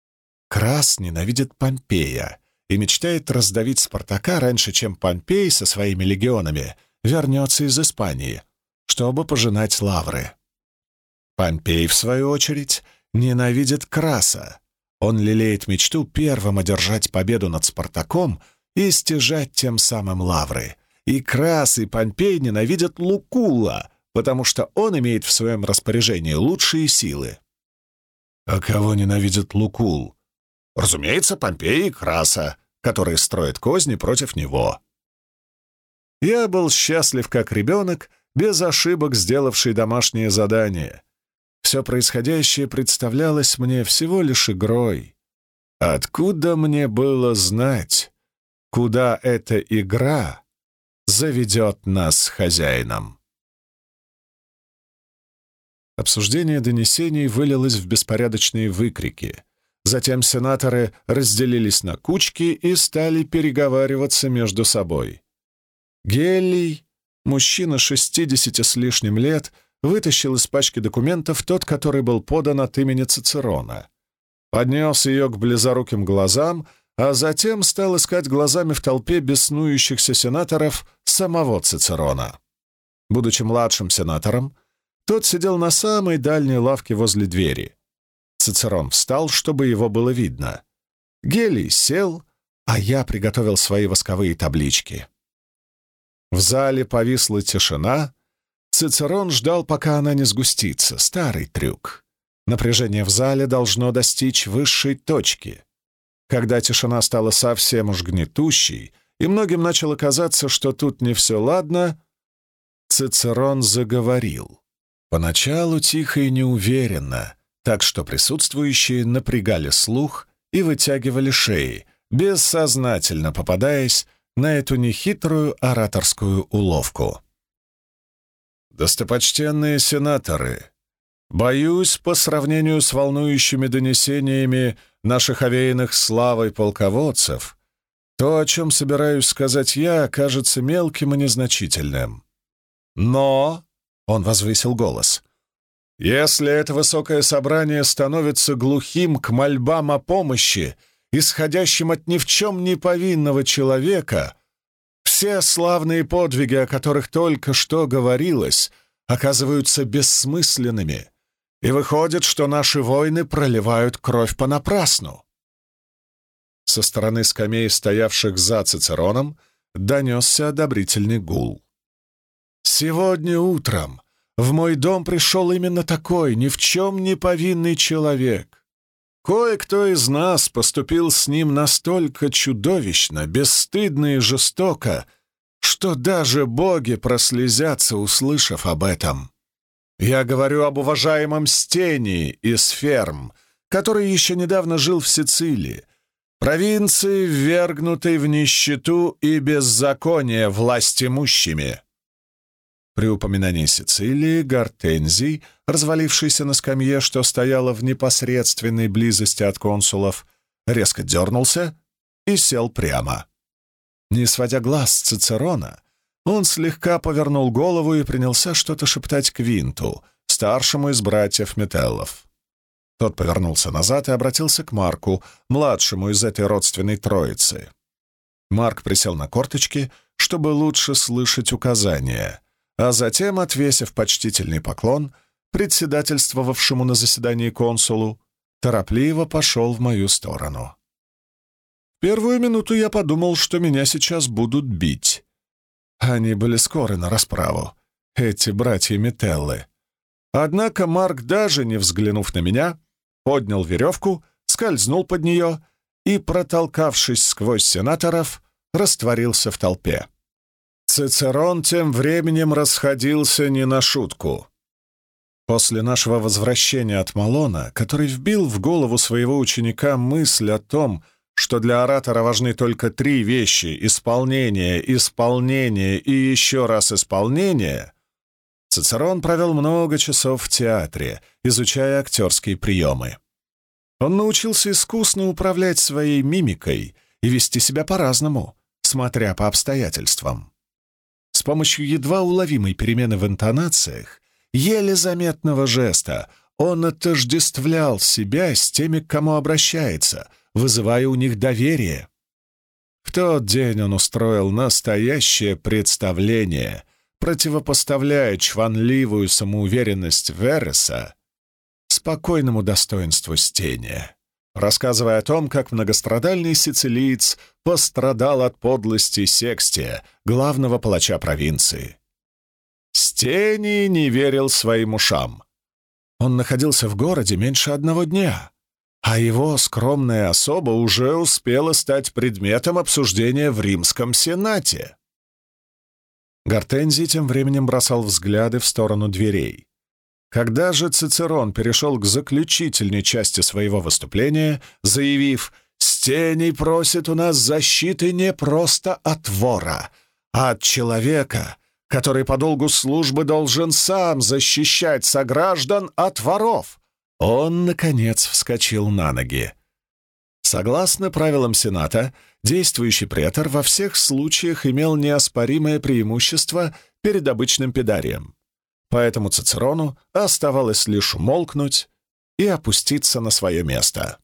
Крас ненавидит Помпея и мечтает раздавить Спартака раньше, чем Помпей со своими легионами вернется из Испании, чтобы пожинать лавры. Помпей, в свою очередь, ненавидит Краса. Он лелеет мечту первым одержать победу над Спартаком и стяжать тем самым лавры. И Крас, и Помпей ненавидят Лукула, потому что он имеет в своем распоряжении лучшие силы. А кого ненавидит Лукул? Разумеется, Помпея и Краса, которые строят козни против него. Я был счастлив как ребенок, без ошибок сделавший домашнее задание. Все происходящее представлялось мне всего лишь игрой. Откуда мне было знать, куда эта игра заведет нас с хозяином? Обсуждение донесений вылилось в беспорядочные выкрики. Затем сенаторы разделились на кучки и стали переговариваться между собой. Гелий, мужчина 60 с лишним лет, вытащил из пачки документов тот, который был подан от имени Цицерона. Поднес ее к близоруким глазам, а затем стал искать глазами в толпе беснующихся сенаторов самого Цицерона. Будучи младшим сенатором, тот сидел на самой дальней лавке возле двери. Цицерон встал, чтобы его было видно. Гелий сел, а я приготовил свои восковые таблички. В зале повисла тишина. Цицерон ждал, пока она не сгустится. Старый трюк. Напряжение в зале должно достичь высшей точки. Когда тишина стала совсем уж гнетущей, и многим начало казаться, что тут не все ладно, Цицерон заговорил. Поначалу тихо и неуверенно, так что присутствующие напрягали слух и вытягивали шеи, бессознательно попадаясь на эту нехитрую ораторскую уловку. «Достопочтенные сенаторы, боюсь, по сравнению с волнующими донесениями наших овеянных славой полководцев, то, о чем собираюсь сказать я, кажется мелким и незначительным. Но, — он возвысил голос, — если это высокое собрание становится глухим к мольбам о помощи, исходящим от ни в чем не повинного человека, все славные подвиги, о которых только что говорилось, оказываются бессмысленными, и выходит, что наши воины проливают кровь понапрасну». Со стороны скамей, стоявших за Цицероном, донесся одобрительный гул. «Сегодня утром в мой дом пришел именно такой, ни в чем не повинный человек. Кое-кто из нас поступил с ним настолько чудовищно, бесстыдно и жестоко, что даже боги прослезятся, услышав об этом. Я говорю об уважаемом Стении из Ферм, который еще недавно жил в Сицилии, провинции, ввергнутой в нищету и беззаконие властимущими». При упоминании Сицилии Гортензий, развалившийся на скамье, что стояла в непосредственной близости от консулов, резко дернулся и сел прямо. Не сводя глаз с Цицерона, он слегка повернул голову и принялся что-то шептать Квинту, старшему из братьев Метеллов. Тот повернулся назад и обратился к Марку, младшему из этой родственной троицы. Марк присел на корточки, чтобы лучше слышать указания, а затем, отвесив почтительный поклон председательствовавшему на заседании консулу, торопливо пошел в мою сторону. Первую минуту я подумал, что меня сейчас будут бить. Они были скоры на расправу, эти братья Метеллы. Однако Марк, даже не взглянув на меня, поднял веревку, скользнул под нее и, протолкавшись сквозь сенаторов, растворился в толпе. Цицерон тем временем расходился не на шутку. После нашего возвращения от Малона, который вбил в голову своего ученика мысль о том, что для оратора важны только три вещи — исполнение, исполнение и еще раз исполнение, Цицерон провел много часов в театре, изучая актерские приемы. Он научился искусно управлять своей мимикой и вести себя по-разному, смотря по обстоятельствам. С помощью едва уловимой перемены в интонациях, еле заметного жеста, он отождествлял себя с теми, к кому обращается, вызывая у них доверие. В тот день он устроил настоящее представление, противопоставляя чванливую самоуверенность Вереса спокойному достоинству Стения, рассказывая о том, как многострадальный сицилиец пострадал от подлости Секстия, главного палача провинции. Стений не верил своим ушам. Он находился в городе меньше 1 дня, а его скромная особа уже успела стать предметом обсуждения в Римском Сенате. Гортензий тем временем бросал взгляды в сторону дверей. Когда же Цицерон перешел к заключительной части своего выступления, заявив «Стений просит у нас защиты не просто от вора, а от человека, который по долгу службы должен сам защищать сограждан от воров», он, наконец, вскочил на ноги. Согласно правилам Сената, действующий претор во всех случаях имел неоспоримое преимущество перед обычным педарием. Поэтому Цицерону оставалось лишь умолкнуть и опуститься на свое место.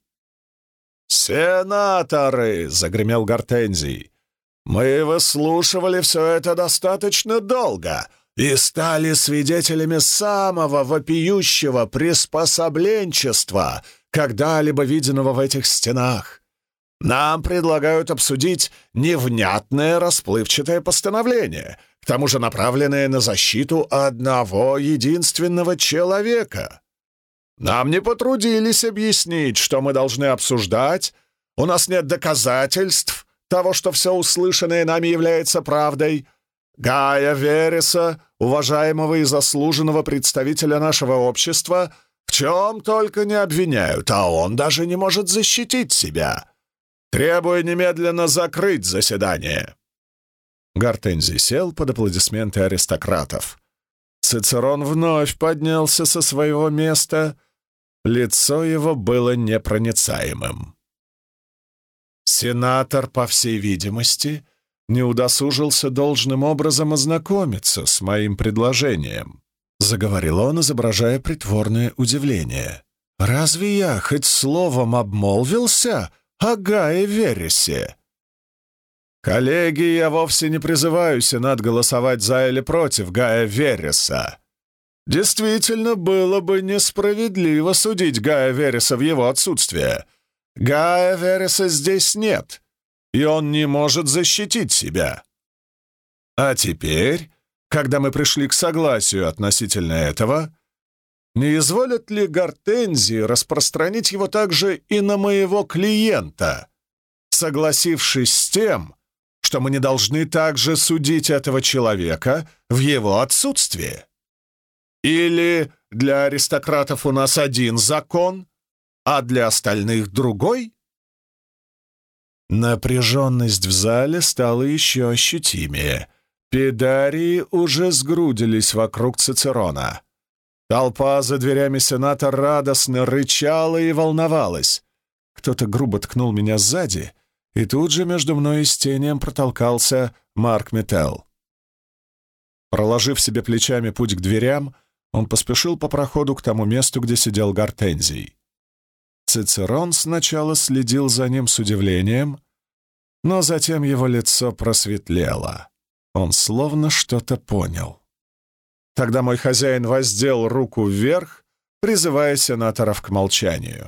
«Сенаторы!» — загремел Гортензий. «Мы выслушивали все это достаточно долго и стали свидетелями самого вопиющего приспособленчества, когда-либо виденного в этих стенах. Нам предлагают обсудить невнятное расплывчатое постановление, к тому же направленное на защиту одного единственного человека. Нам не потрудились объяснить, что мы должны обсуждать, у нас нет доказательств того, что все услышанное нами является правдой. Гая Вереса, уважаемого и заслуженного представителя нашего общества, в чем только не обвиняют, а он даже не может защитить себя. Требую немедленно закрыть заседание». Гортензий сел под аплодисменты аристократов. Цицерон вновь поднялся со своего места. Лицо его было непроницаемым. Сенатор, по всей видимости, не удосужился должным образом ознакомиться с моим предложением, — заговорил он, изображая притворное удивление. «Разве я хоть словом обмолвился о Гае Вересе? Коллеги, я вовсе не призываю Сенат голосовать за или против Гая Вереса. Действительно, было бы несправедливо судить Гая Вереса в его отсутствие. Гая Вереса здесь нет, и он не может защитить себя. А теперь, когда мы пришли к согласию относительно этого, не изволят ли Гортензии распространить его также и на моего клиента, согласившись с тем, что мы не должны также судить этого человека в его отсутствие? Или для аристократов у нас один закон, а для остальных другой?» Напряженность в зале стала еще ощутимее. Педарии уже сгрудились вокруг Цицерона. Толпа за дверями Сената радостно рычала и волновалась. Кто-то грубо ткнул меня сзади, и тут же между мной и Стением протолкался Марк Метел. Проложив себе плечами путь к дверям, он поспешил по проходу к тому месту, где сидел Гортензий. Цицерон сначала следил за ним с удивлением, но затем его лицо просветлело. Он словно что-то понял. Тогда мой хозяин воздел руку вверх, призывая сенаторов к молчанию.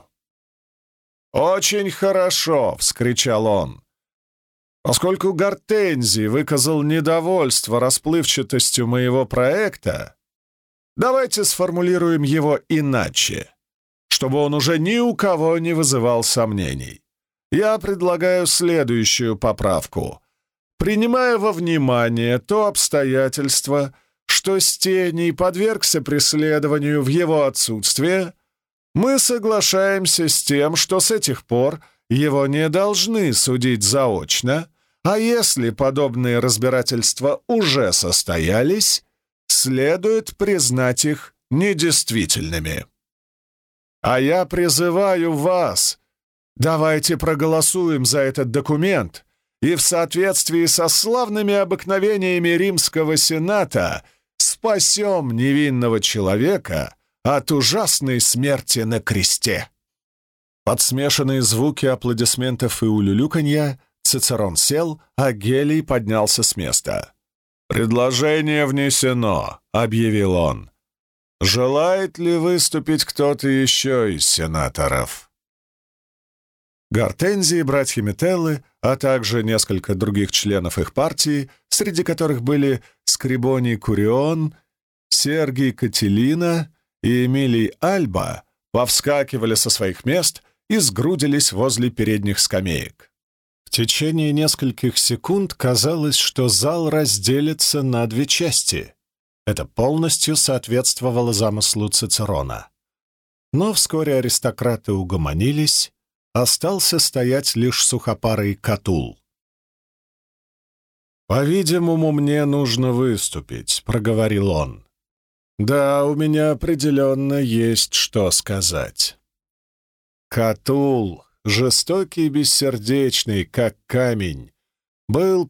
«Очень хорошо!» — вскричал он. «Поскольку Гортензий выказал недовольство расплывчатостью моего проекта, давайте сформулируем его иначе, чтобы он уже ни у кого не вызывал сомнений. Я предлагаю следующую поправку. Принимая во внимание то обстоятельство, что Стений подвергся преследованию в его отсутствие, мы соглашаемся с тем, что с этих пор его не должны судить заочно, а если подобные разбирательства уже состоялись, следует признать их недействительными. А я призываю вас, давайте проголосуем за этот документ и в соответствии со славными обыкновениями Римского Сената спасем невинного человека от ужасной смерти на кресте». Под смешанные звуки аплодисментов и улюлюканья Цицерон сел, а Гелий поднялся с места. «Предложение внесено», — объявил он. «Желает ли выступить кто-то еще из сенаторов?» Гортензий и братья Метеллы, а также несколько других членов их партии, среди которых были Скрибоний Курион, Сергий Кателина и Эмилий Альба, повскакивали со своих мест и сгрудились возле передних скамеек. В течение нескольких секунд казалось, что зал разделится на две части. Это полностью соответствовало замыслу Цицерона. Но вскоре аристократы угомонились, остался стоять лишь сухопарый Катул. «По-видимому, мне нужно выступить», — проговорил он. «Да, у меня определенно есть что сказать». Катул, жестокий и бессердечный, как камень, был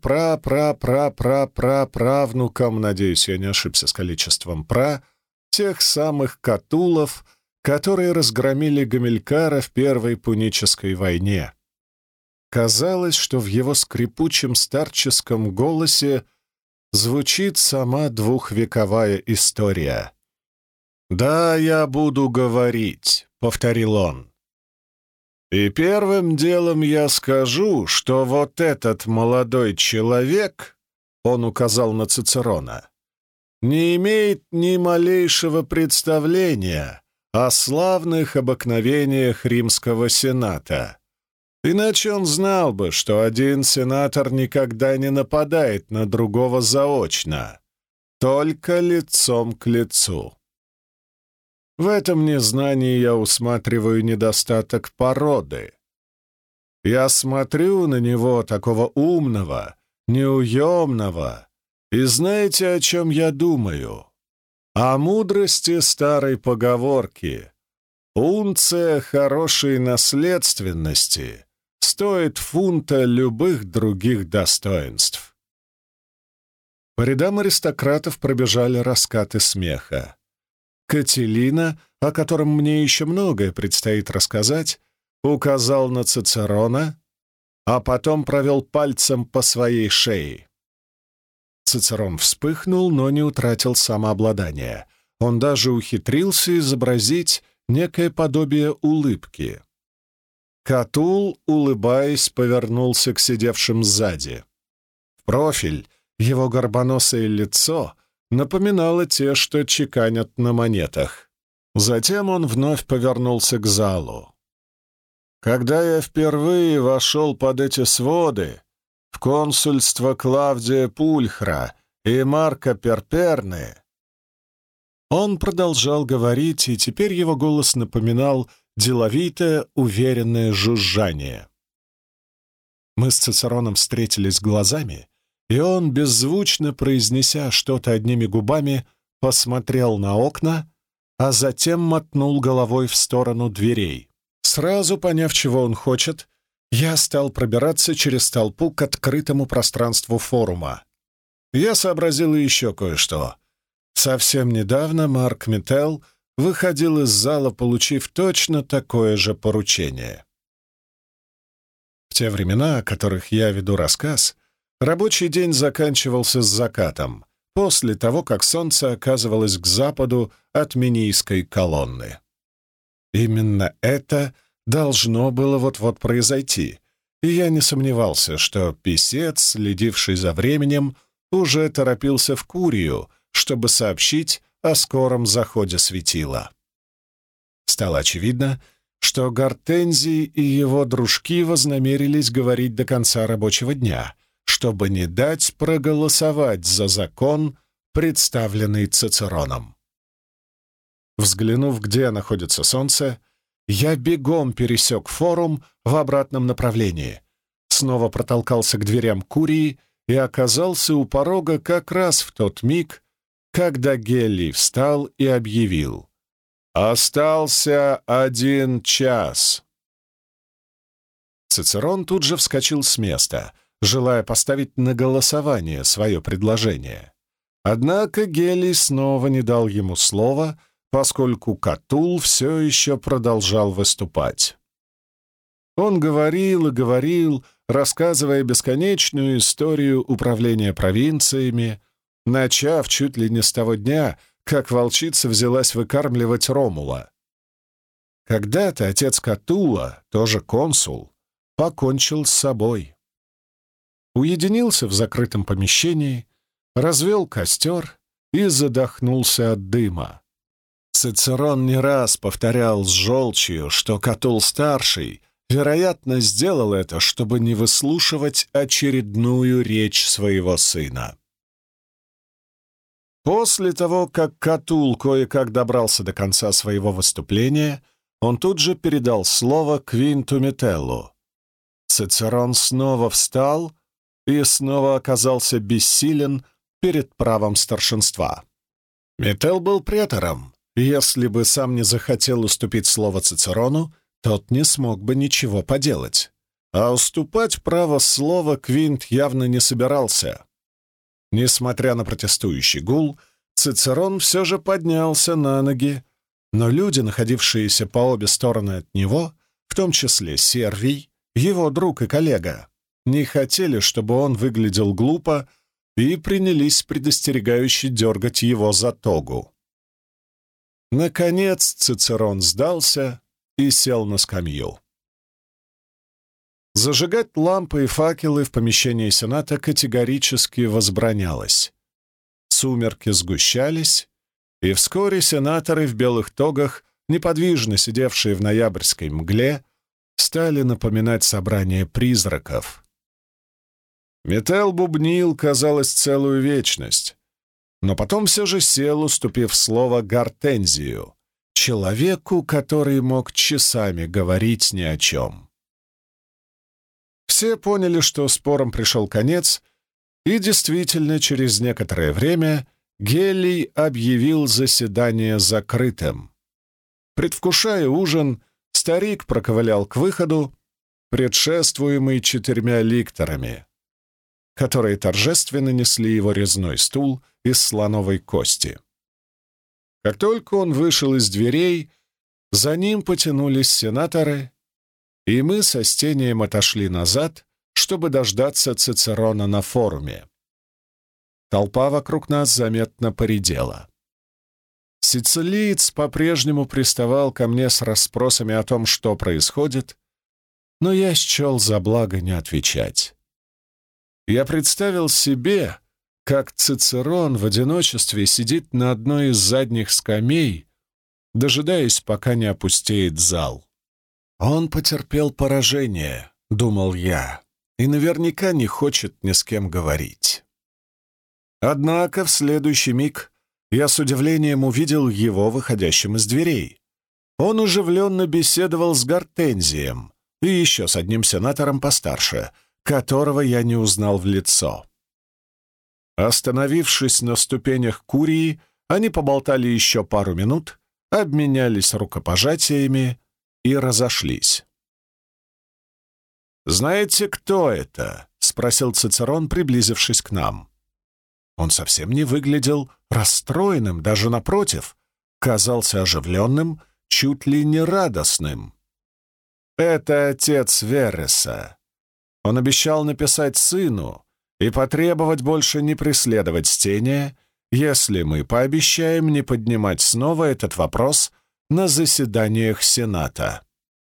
правнуком, надеюсь, я не ошибся с количеством тех самых Катулов, которые разгромили Гамилькара в Первой Пунической войне. Казалось, что в его скрипучем старческом голосе звучит сама двухвековая история. «Да, я буду говорить», — повторил он. «И первым делом я скажу, что вот этот молодой человек, — он указал на Цицерона, — не имеет ни малейшего представления о славных обыкновениях Римского Сената. Иначе он знал бы, что один сенатор никогда не нападает на другого заочно, только лицом к лицу. В этом незнании я усматриваю недостаток породы. Я смотрю на него, такого умного, неуемного, и знаете, о чем я думаю? О мудрости старой поговорки. Унция хорошей наследственности стоит фунта любых других достоинств. По рядам аристократов пробежали раскаты смеха. Кателина, о котором мне еще многое предстоит рассказать, указал на Цицерона, а потом провел пальцем по своей шее. Цицерон вспыхнул, но не утратил самообладания. Он даже ухитрился изобразить некое подобие улыбки. Катул, улыбаясь, повернулся к сидевшим сзади. В профиль его горбоносое лицо напоминало те, что чеканят на монетах. Затем он вновь повернулся к залу. «Когда я впервые вошел под эти своды, в консульство Клавдия Пульхра и Марка Перперны». Он продолжал говорить, и теперь его голос напоминал деловитое, уверенное жужжание. Мы с Цицероном встретились глазами, и он, беззвучно произнеся что-то одними губами, посмотрел на окна, а затем мотнул головой в сторону дверей. Сразу поняв, чего он хочет, я стал пробираться через толпу к открытому пространству форума. Я сообразил еще кое-что. Совсем недавно Марк Миттел выходил из зала, получив точно такое же поручение. В те времена, о которых я веду рассказ, рабочий день заканчивался с закатом, после того, как солнце оказывалось к западу от Минийской колонны. Именно это должно было вот-вот произойти, и я не сомневался, что писец, следивший за временем, уже торопился в Курию, чтобы сообщить о скором заходе светила. Стало очевидно, что Гортензий и его дружки вознамерились говорить до конца рабочего дня, чтобы не дать проголосовать за закон, представленный Цицероном. Взглянув, где находится солнце, я бегом пересек форум в обратном направлении, снова протолкался к дверям Курии и оказался у порога как раз в тот миг, когда Гелий встал и объявил: «Остался 1 час». Цицерон тут же вскочил с места, желая поставить на голосование свое предложение. Однако Гелий снова не дал ему слова, поскольку Катул все еще продолжал выступать. Он говорил и говорил, рассказывая бесконечную историю управления провинциями, начав чуть ли не с того дня, как волчица взялась выкармливать Ромула. Когда-то отец Катула, тоже консул, покончил с собой. Уединился в закрытом помещении, развел костер и задохнулся от дыма. Цицерон не раз повторял с желчью, что Катул-старший, вероятно, сделал это, чтобы не выслушивать очередную речь своего сына. После того, как Катул кое-как добрался до конца своего выступления, он тут же передал слово Квинту Метеллу. Цицерон снова встал и снова оказался бессилен перед правом старшинства. Метелл был претором, и если бы сам не захотел уступить слово Цицерону, тот не смог бы ничего поделать. А уступать право слова Квинт явно не собирался. Несмотря на протестующий гул, Цицерон все же поднялся на ноги, но люди, находившиеся по обе стороны от него, в том числе Сервий, его друг и коллега, не хотели, чтобы он выглядел глупо, и принялись предостерегающе дергать его за тогу. Наконец Цицерон сдался и сел на скамью. Зажигать лампы и факелы в помещении Сената категорически возбранялось. Сумерки сгущались, и вскоре сенаторы в белых тогах, неподвижно сидевшие в ноябрьской мгле, стали напоминать собрание призраков. Метелл бубнил, казалось, целую вечность, но потом все же сел, уступив слово Гортензию, человеку, который мог часами говорить ни о чем. Все поняли, что спорам пришел конец, и действительно через некоторое время Гелий объявил заседание закрытым. Предвкушая ужин, старик проковылял к выходу, предшествуемый 4 ликторами, которые торжественно несли его резной стул из слоновой кости. Как только он вышел из дверей, за ним потянулись сенаторы, и мы со Стением отошли назад, чтобы дождаться Цицерона на форуме. Толпа вокруг нас заметно поредела. Сицилиец по-прежнему приставал ко мне с расспросами о том, что происходит, но я счел за благо не отвечать. Я представил себе, как Цицерон в одиночестве сидит на одной из задних скамей, дожидаясь, пока не опустеет зал. «Он потерпел поражение», — думал я, и наверняка не хочет ни с кем говорить. Однако в следующий миг я с удивлением увидел его выходящим из дверей. Он оживленно беседовал с Гортензием и еще с одним сенатором постарше, которого я не узнал в лицо. Остановившись на ступенях Курии, они поболтали еще пару минут, обменялись рукопожатиями и разошлись. «Знаете, кто это?» — спросил Цицерон, приблизившись к нам. Он совсем не выглядел расстроенным, даже напротив, казался оживленным, чуть ли не радостным. «Это отец Вереса. Он обещал написать сыну и потребовать больше не преследовать Стения, если мы пообещаем не поднимать снова этот вопрос на заседаниях Сената».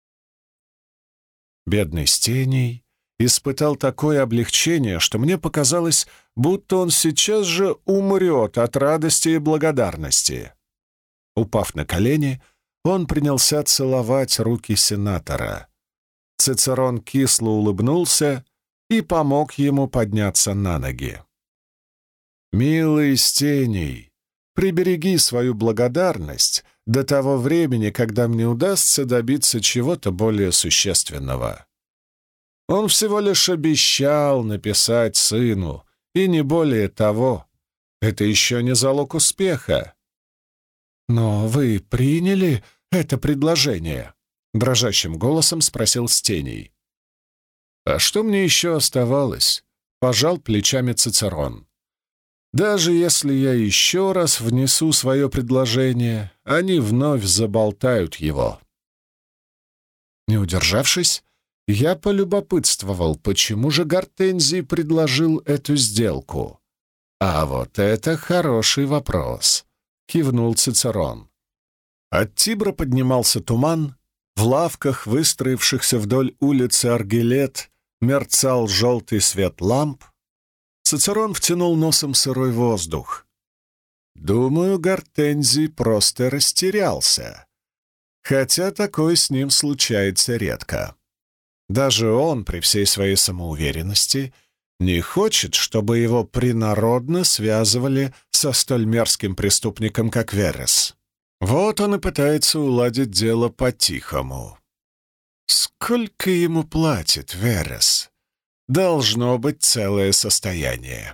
Бедный Стений испытал такое облегчение, что мне показалось, будто он сейчас же умрет от радости и благодарности. Упав на колени, он принялся целовать руки сенатора. Цицерон кисло улыбнулся и помог ему подняться на ноги. «Милый Стений, прибереги свою благодарность до того времени, когда мне удастся добиться чего-то более существенного. Он всего лишь обещал написать сыну, и не более того. Это еще не залог успеха». «Но вы приняли это предложение?» — дрожащим голосом спросил Стений. «А что мне еще оставалось?» — пожал плечами Цицерон. «Даже если я еще раз внесу свое предложение, они вновь заболтают его». Не удержавшись, я полюбопытствовал, почему же Гортензий предложил эту сделку. «А вот это хороший вопрос», — кивнул Цицерон. От Тибра поднимался туман, в лавках, выстроившихся вдоль улицы Аргилет, мерцал желтый свет ламп. Цицерон втянул носом сырой воздух. Думаю, Гортензий просто растерялся. Хотя такое с ним случается редко. Даже он, при всей своей самоуверенности, не хочет, чтобы его принародно связывали со столь мерзким преступником, как Верес. Вот он и пытается уладить дело по-тихому. Сколько ему платит Верес? Должно быть целое состояние.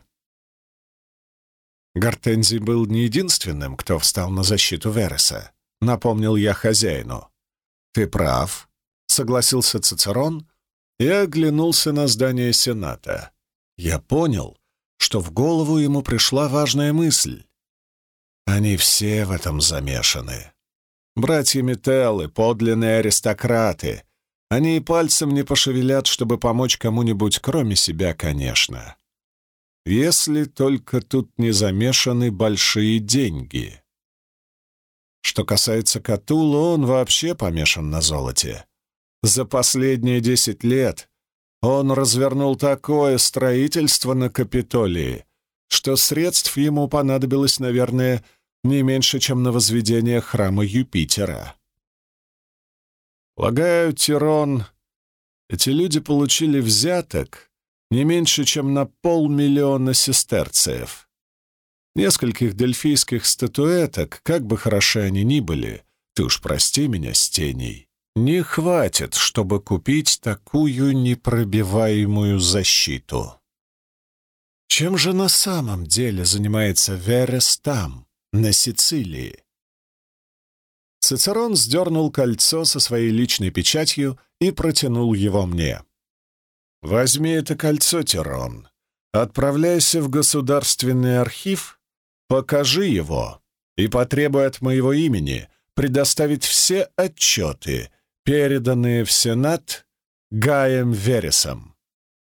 Гортензий был не единственным, кто встал на защиту Вереса, напомнил я хозяину. «Ты прав», — согласился Цицерон и оглянулся на здание Сената. Я понял, что в голову ему пришла важная мысль. Они все в этом замешаны. Братья Метеллы, подлинные аристократы. Они и пальцем не пошевелят, чтобы помочь кому-нибудь, кроме себя, конечно. Если только тут не замешаны большие деньги. Что касается Катула, он вообще помешан на золоте. За последние 10 лет он развернул такое строительство на Капитолии, что средств ему понадобилось, наверное, не меньше, чем на возведение храма Юпитера. Полагаю, Тирон, эти люди получили взяток не меньше, чем на 500 000 сестерцев. Нескольких дельфийских статуэток, как бы хороши они ни были, ты уж прости меня, Стений, не хватит, чтобы купить такую непробиваемую защиту. Чем же на самом деле занимается Верес там, на Сицилии? Цицерон сдернул кольцо со своей личной печатью и протянул его мне. «Возьми это кольцо, Тирон. Отправляйся в государственный архив, покажи его и потребуй от моего имени предоставить все отчеты, переданные в Сенат Гаем Вересом».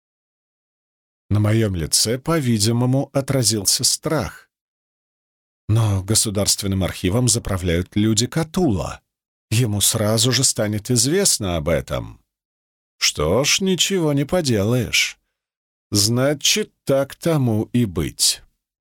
На моем лице, по-видимому, отразился страх. Но государственным архивом заправляют люди Катула. Ему сразу же станет известно об этом. Что ж, ничего не поделаешь. Значит, так тому и быть.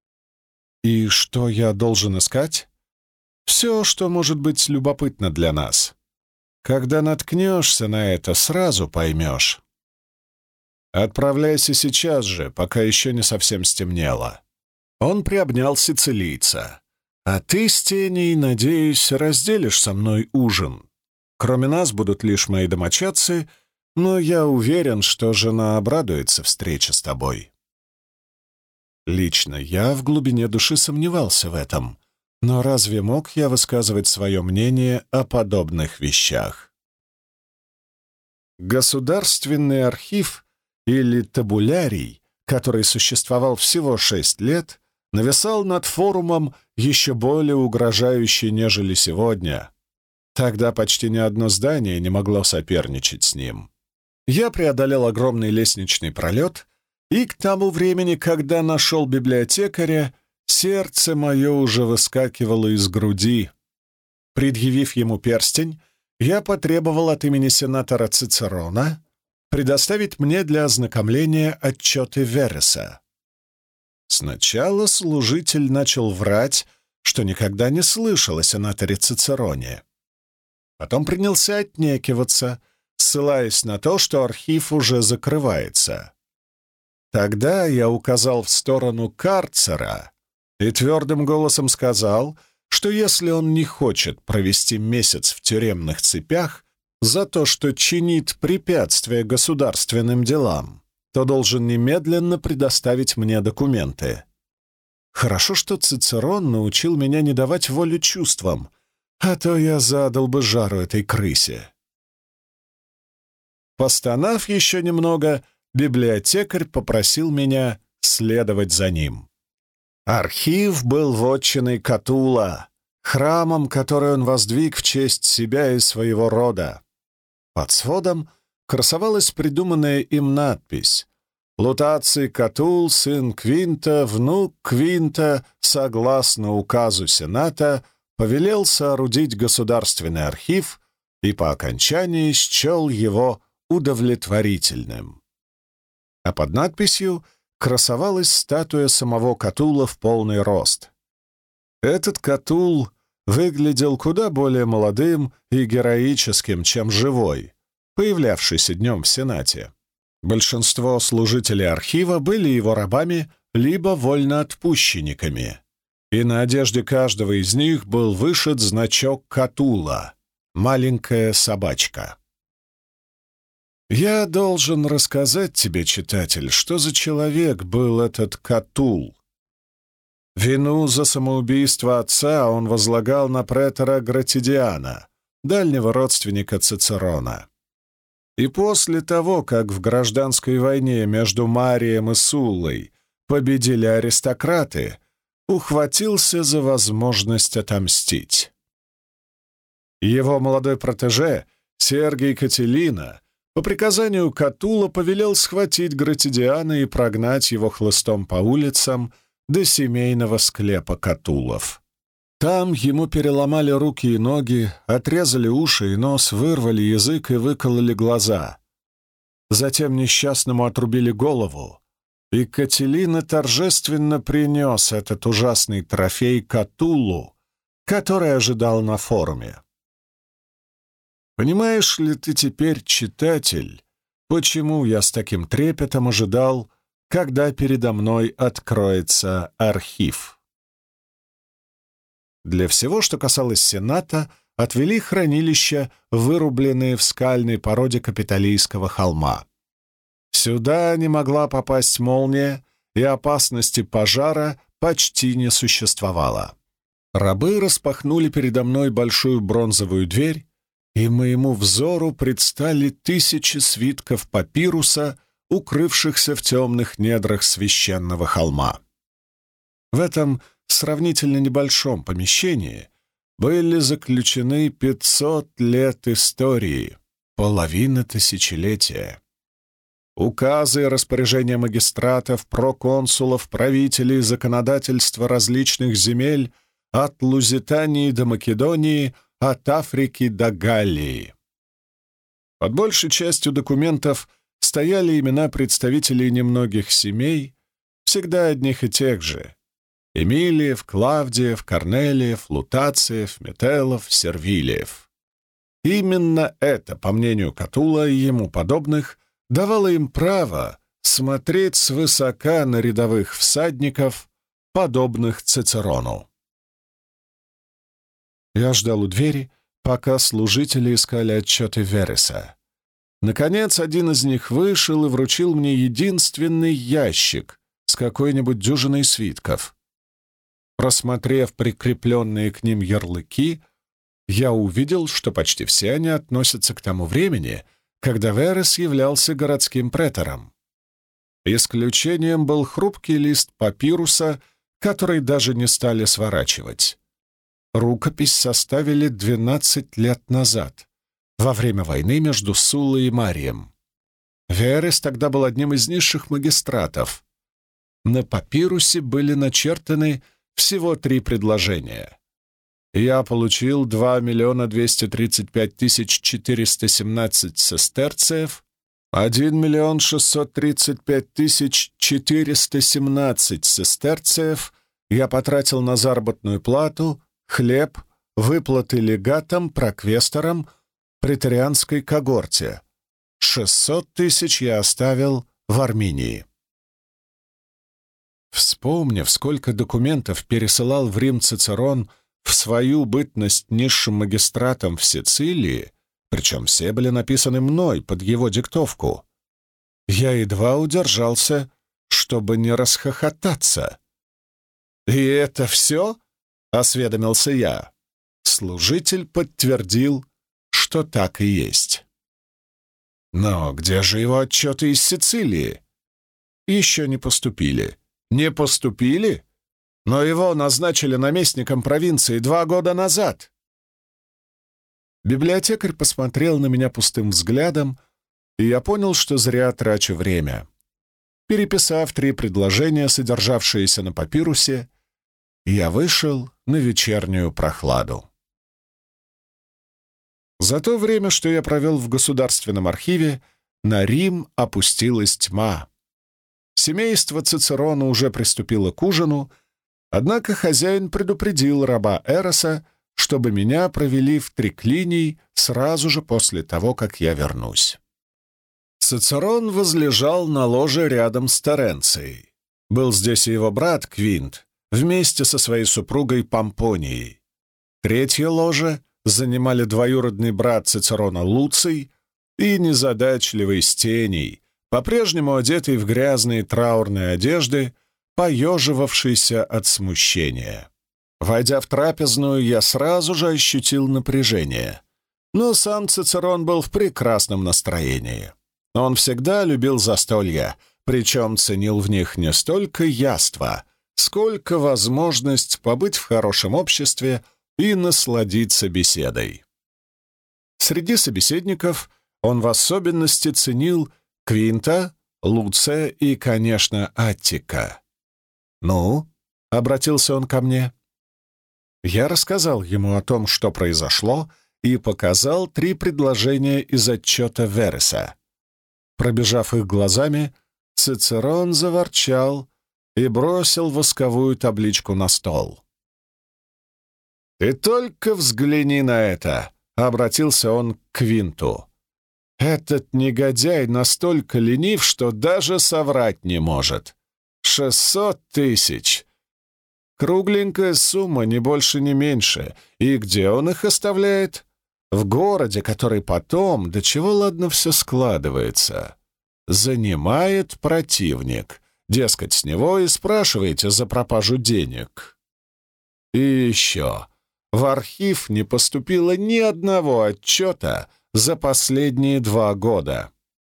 И что я должен искать? Все, что может быть любопытно для нас. Когда наткнешься на это, сразу поймешь. Отправляйся сейчас же, пока еще не совсем стемнело». Он приобнял сицилийца. «А ты с Теней, надеюсь, разделишь со мной ужин. Кроме нас будут лишь мои домочадцы, но я уверен, что жена обрадуется встрече с тобой». Лично я в глубине души сомневался в этом, но разве мог я высказывать свое мнение о подобных вещах? Государственный архив или табулярий, который существовал всего 6 лет, нависал над форумом еще более угрожающе, нежели сегодня. Тогда почти ни одно здание не могло соперничать с ним. Я преодолел огромный лестничный пролет, и к тому времени, когда нашел библиотекаря, сердце мое уже выскакивало из груди. Предъявив ему перстень, я потребовал от имени сенатора Цицерона предоставить мне для ознакомления отчеты Вереса. Сначала служитель начал врать, что никогда не слышал о сенаторе Цицероне. Потом принялся отнекиваться, ссылаясь на то, что архив уже закрывается. Тогда я указал в сторону карцера и твердым голосом сказал, что если он не хочет провести месяц в тюремных цепях за то, что чинит препятствия государственным делам, то должен немедленно предоставить мне документы. Хорошо, что Цицерон научил меня не давать волю чувствам, а то я задал бы жару этой крысе. Постонав еще немного, библиотекарь попросил меня следовать за ним. Архив был вотчиной Катула, храмом, который он воздвиг в честь себя и своего рода. Под сводом красовалась придуманная им надпись: «Лутаций Катул, сын Квинта, внук Квинта, согласно указу Сената, повелел соорудить государственный архив и по окончании счел его удовлетворительным». А под надписью красовалась статуя самого Катула в полный рост. Этот Катул выглядел куда более молодым и героическим, чем живой, появлявшийся днем в Сенате. Большинство служителей архива были его рабами либо вольноотпущенниками, и на одежде каждого из них был вышит значок Катула — маленькая собачка. Я должен рассказать тебе, читатель, что за человек был этот Катул. Вину за самоубийство отца он возлагал на претора Гратидиана, дальнего родственника Цицерона. И после того, как в гражданской войне между Марием и Суллой победили аристократы, ухватился за возможность отомстить. Его молодой протеже, Сергий Кателина, по приказанию Катула повелел схватить Гратидиана и прогнать его хлыстом по улицам до семейного склепа Катулов. Там ему переломали руки и ноги, отрезали уши и нос, вырвали язык и выкололи глаза. Затем несчастному отрубили голову, и Кателина торжественно принес этот ужасный трофей Катулу, который ожидал на форуме. Понимаешь ли ты теперь, читатель, почему я с таким трепетом ожидал, когда передо мной откроется архив? Для всего, что касалось Сената, отвели хранилища, вырубленные в скальной породе Капитолийского холма. Сюда не могла попасть молния, и опасности пожара почти не существовало. Рабы распахнули передо мной большую бронзовую дверь, и моему взору предстали тысячи свитков папируса, укрывшихся в темных недрах священного холма. В этом сравнительно небольшом помещении были заключены 500 лет истории, половина тысячелетия. Указы и распоряжения магистратов, проконсулов, правителей, законодательства различных земель от Лузитании до Македонии, от Африки до Галлии. Под большей частью документов стояли имена представителей немногих семей, всегда одних и тех же: Эмилиев, Клавдиев, Корнелиев, Лутациев, Метеллов, Сервилиев. Именно это, по мнению Катула и ему подобных, давало им право смотреть свысока на рядовых всадников, подобных Цицерону. Я ждал у двери, пока служители искали отчеты Вереса. Наконец, один из них вышел и вручил мне единственный ящик с какой-нибудь дюжиной свитков. Просмотрев прикрепленные к ним ярлыки, я увидел, что почти все они относятся к тому времени, когда Верес являлся городским претором. Исключением был хрупкий лист папируса, который даже не стали сворачивать. Рукопись составили 12 лет назад, во время войны между Суллой и Марием. Верес тогда был одним из низших магистратов. На папирусе были начертаны всего 3 предложения. Я получил 2 235 417 сестерцев, 1 635 417 сестерцев я потратил на заработную плату, хлеб, выплаты легатам, проквесторам, преторианской когорте. 600 000 я оставил в Армении. Вспомнив, сколько документов пересылал в Рим Цицерон в свою бытность низшим магистратом в Сицилии, причем все были написаны мной под его диктовку, я едва удержался, чтобы не расхохотаться. «И это все?» — осведомился я. Служитель подтвердил, что так и есть. «Но где же его отчеты из Сицилии?» «Еще не поступили». «Не поступили? Но его назначили наместником провинции 2 года назад». Библиотекарь посмотрел на меня пустым взглядом, и я понял, что зря трачу время. Переписав 3 предложения, содержавшиеся на папирусе, я вышел на вечернюю прохладу. За то время, что я провел в Государственном архиве, на Рим опустилась тьма. Семейство Цицерона уже приступило к ужину, однако хозяин предупредил раба Эроса, чтобы меня провели в триклиний сразу же после того, как я вернусь. Цицерон возлежал на ложе рядом с Теренцией. Был здесь и его брат Квинт, вместе со своей супругой Помпонией. Третье ложе занимали двоюродный брат Цицерона Луций и незадачливый Стений, по-прежнему одетый в грязные траурные одежды, поеживавшийся от смущения. Войдя в трапезную, я сразу же ощутил напряжение. Но сам Цицерон был в прекрасном настроении. Он всегда любил застолья, причем ценил в них не столько яство, сколько возможность побыть в хорошем обществе и насладиться беседой. Среди собеседников он в особенности ценил Квинта, Луция и, конечно, Аттика. «Ну?» — обратился он ко мне. Я рассказал ему о том, что произошло, и показал 3 предложения из отчета Вереса. Пробежав их глазами, Цицерон заворчал и бросил восковую табличку на стол. «Ты только взгляни на это!» — обратился он к Квинту. «Этот негодяй настолько ленив, что даже соврать не может. 600 000! Кругленькая сумма, ни больше, ни меньше. И где он их оставляет? В городе, который потом, до чего ладно все складывается, занимает противник. Дескать, с него и спрашиваете за пропажу денег. И еще, в архив не поступило ни одного отчета за последние 2 года.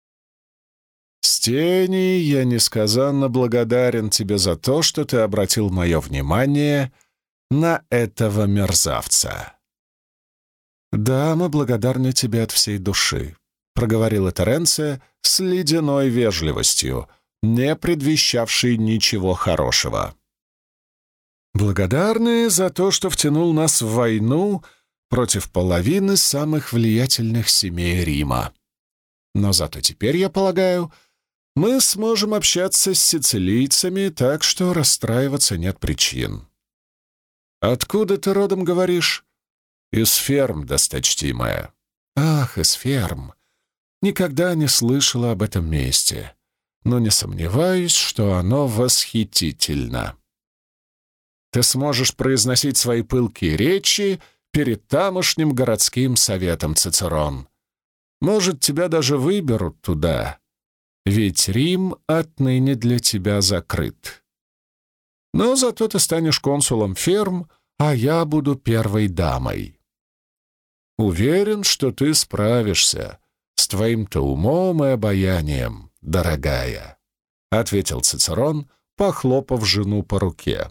Стений, я несказанно благодарен тебе за то, что ты обратил мое внимание на этого мерзавца». «Да, мы благодарны тебе от всей души», — проговорила Теренция с ледяной вежливостью, не предвещавшей ничего хорошего. «Благодарны за то, что втянул нас в войну против половины самых влиятельных семей Рима. Но зато теперь, я полагаю, мы сможем общаться с сицилийцами, так что расстраиваться нет причин». «Откуда ты родом, говоришь?» «Из Ферм, досточтимая». «Ах, из Ферм. Никогда не слышала об этом месте. но не сомневаюсь, что оно восхитительно. Ты сможешь произносить свои пылкие речи перед тамошним городским советом, Цицерон. Может, тебя даже выберут туда, ведь Рим отныне для тебя закрыт. Но зато ты станешь консулом ферм, а я буду первой дамой. Уверен, что ты справишься с твоим-то умом и обаянием, дорогая», — ответил Цицерон, похлопав жену по руке.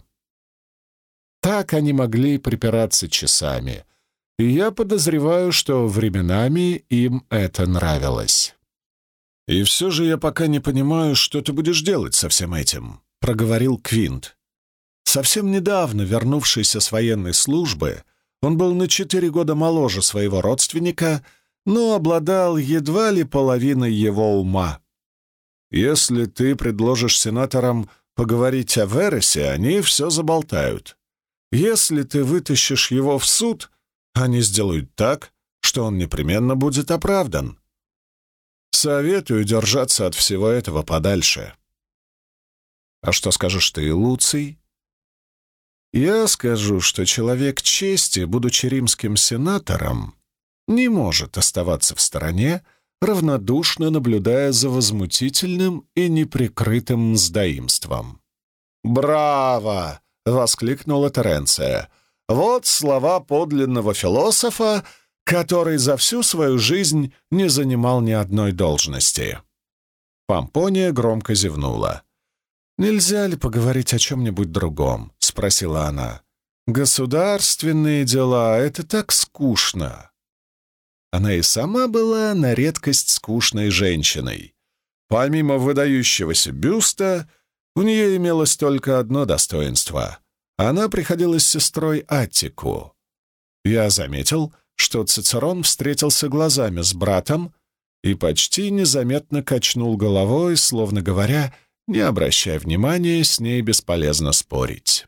Так они могли припираться часами, и я подозреваю, что временами им это нравилось. «И все же я пока не понимаю, что ты будешь делать со всем этим», — проговорил Квинт. Совсем недавно, вернувшийся с военной службы, он был на 4 года моложе своего родственника, но обладал едва ли половиной его ума. «Если ты предложишь сенаторам поговорить о Вересе, они все заболтают. Если ты вытащишь его в суд, они сделают так, что он непременно будет оправдан. Советую держаться от всего этого подальше». «А что скажешь ты, Луций?» «Я скажу, что человек чести, будучи римским сенатором, не может оставаться в стороне, равнодушно наблюдая за возмутительным и неприкрытым мздоимством». «Браво!» — воскликнула Теренция. «Вот слова подлинного философа, который за всю свою жизнь не занимал ни одной должности». Помпония громко зевнула. «Нельзя ли поговорить о чем-нибудь другом?» — спросила она. «Государственные дела — это так скучно». Она и сама была на редкость скучной женщиной. Помимо выдающегося бюста, у нее имелось только одно достоинство. Она приходилась сестрой Аттику. Я заметил, что Цицерон встретился глазами с братом и почти незаметно качнул головой, словно говоря, не обращай внимания, с ней бесполезно спорить.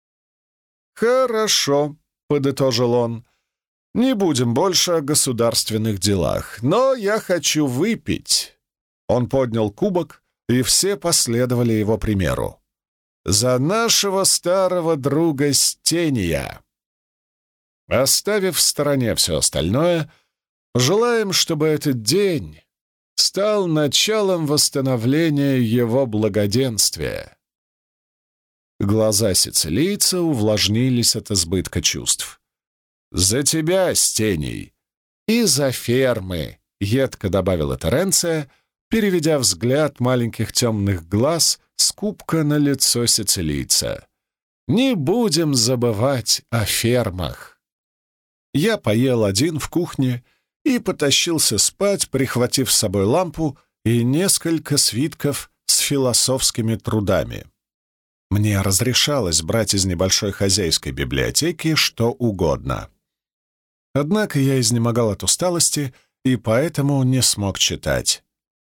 «Хорошо», — подытожил он, — «не будем больше о государственных делах, но я хочу выпить». Он поднял кубок, и все последовали его примеру. «За нашего старого друга Стения». Оставив в стороне все остальное, желаем, чтобы этот день стал началом восстановления его благоденствия. Глаза сицилийца увлажнились от избытка чувств. «За тебя, Стений, и за фермы», — едко добавила Теренция, переведя взгляд маленьких темных глаз с кубка на лицо сицилийца. «Не будем забывать о фермах». Я поел один в кухне и потащился спать, прихватив с собой лампу и несколько свитков с философскими трудами. Мне разрешалось брать из небольшой хозяйской библиотеки что угодно. Однако я изнемогал от усталости и поэтому не смог читать.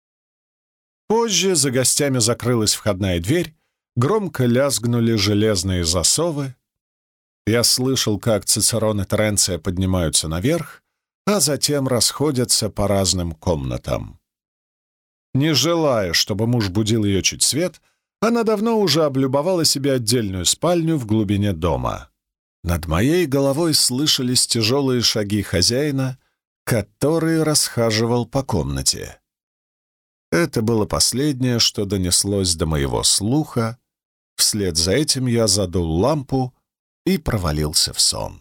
Позже за гостями закрылась входная дверь, громко лязгнули железные засовы. Я слышал, как Цицерон и Теренция поднимаются наверх, а затем расходятся по разным комнатам. Не желая, чтобы муж будил ее чуть свет, она давно уже облюбовала себе отдельную спальню в глубине дома. Над моей головой слышались тяжелые шаги хозяина, который расхаживал по комнате. Это было последнее, что донеслось до моего слуха. Вслед за этим я задул лампу и провалился в сон.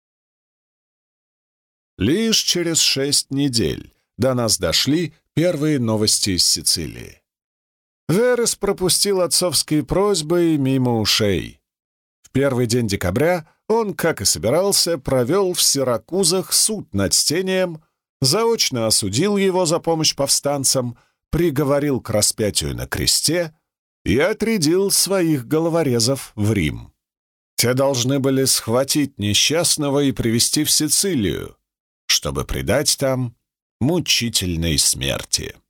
Лишь через 6 недель до нас дошли первые новости из Сицилии. Верес пропустил отцовские просьбы мимо ушей. В первый день декабря он, как и собирался, провел в Сиракузах суд над Стением, заочно осудил его за помощь повстанцам, приговорил к распятию на кресте и отрядил своих головорезов в Рим. Те должны были схватить несчастного и привезти в Сицилию, чтобы предать там мучительной смерти.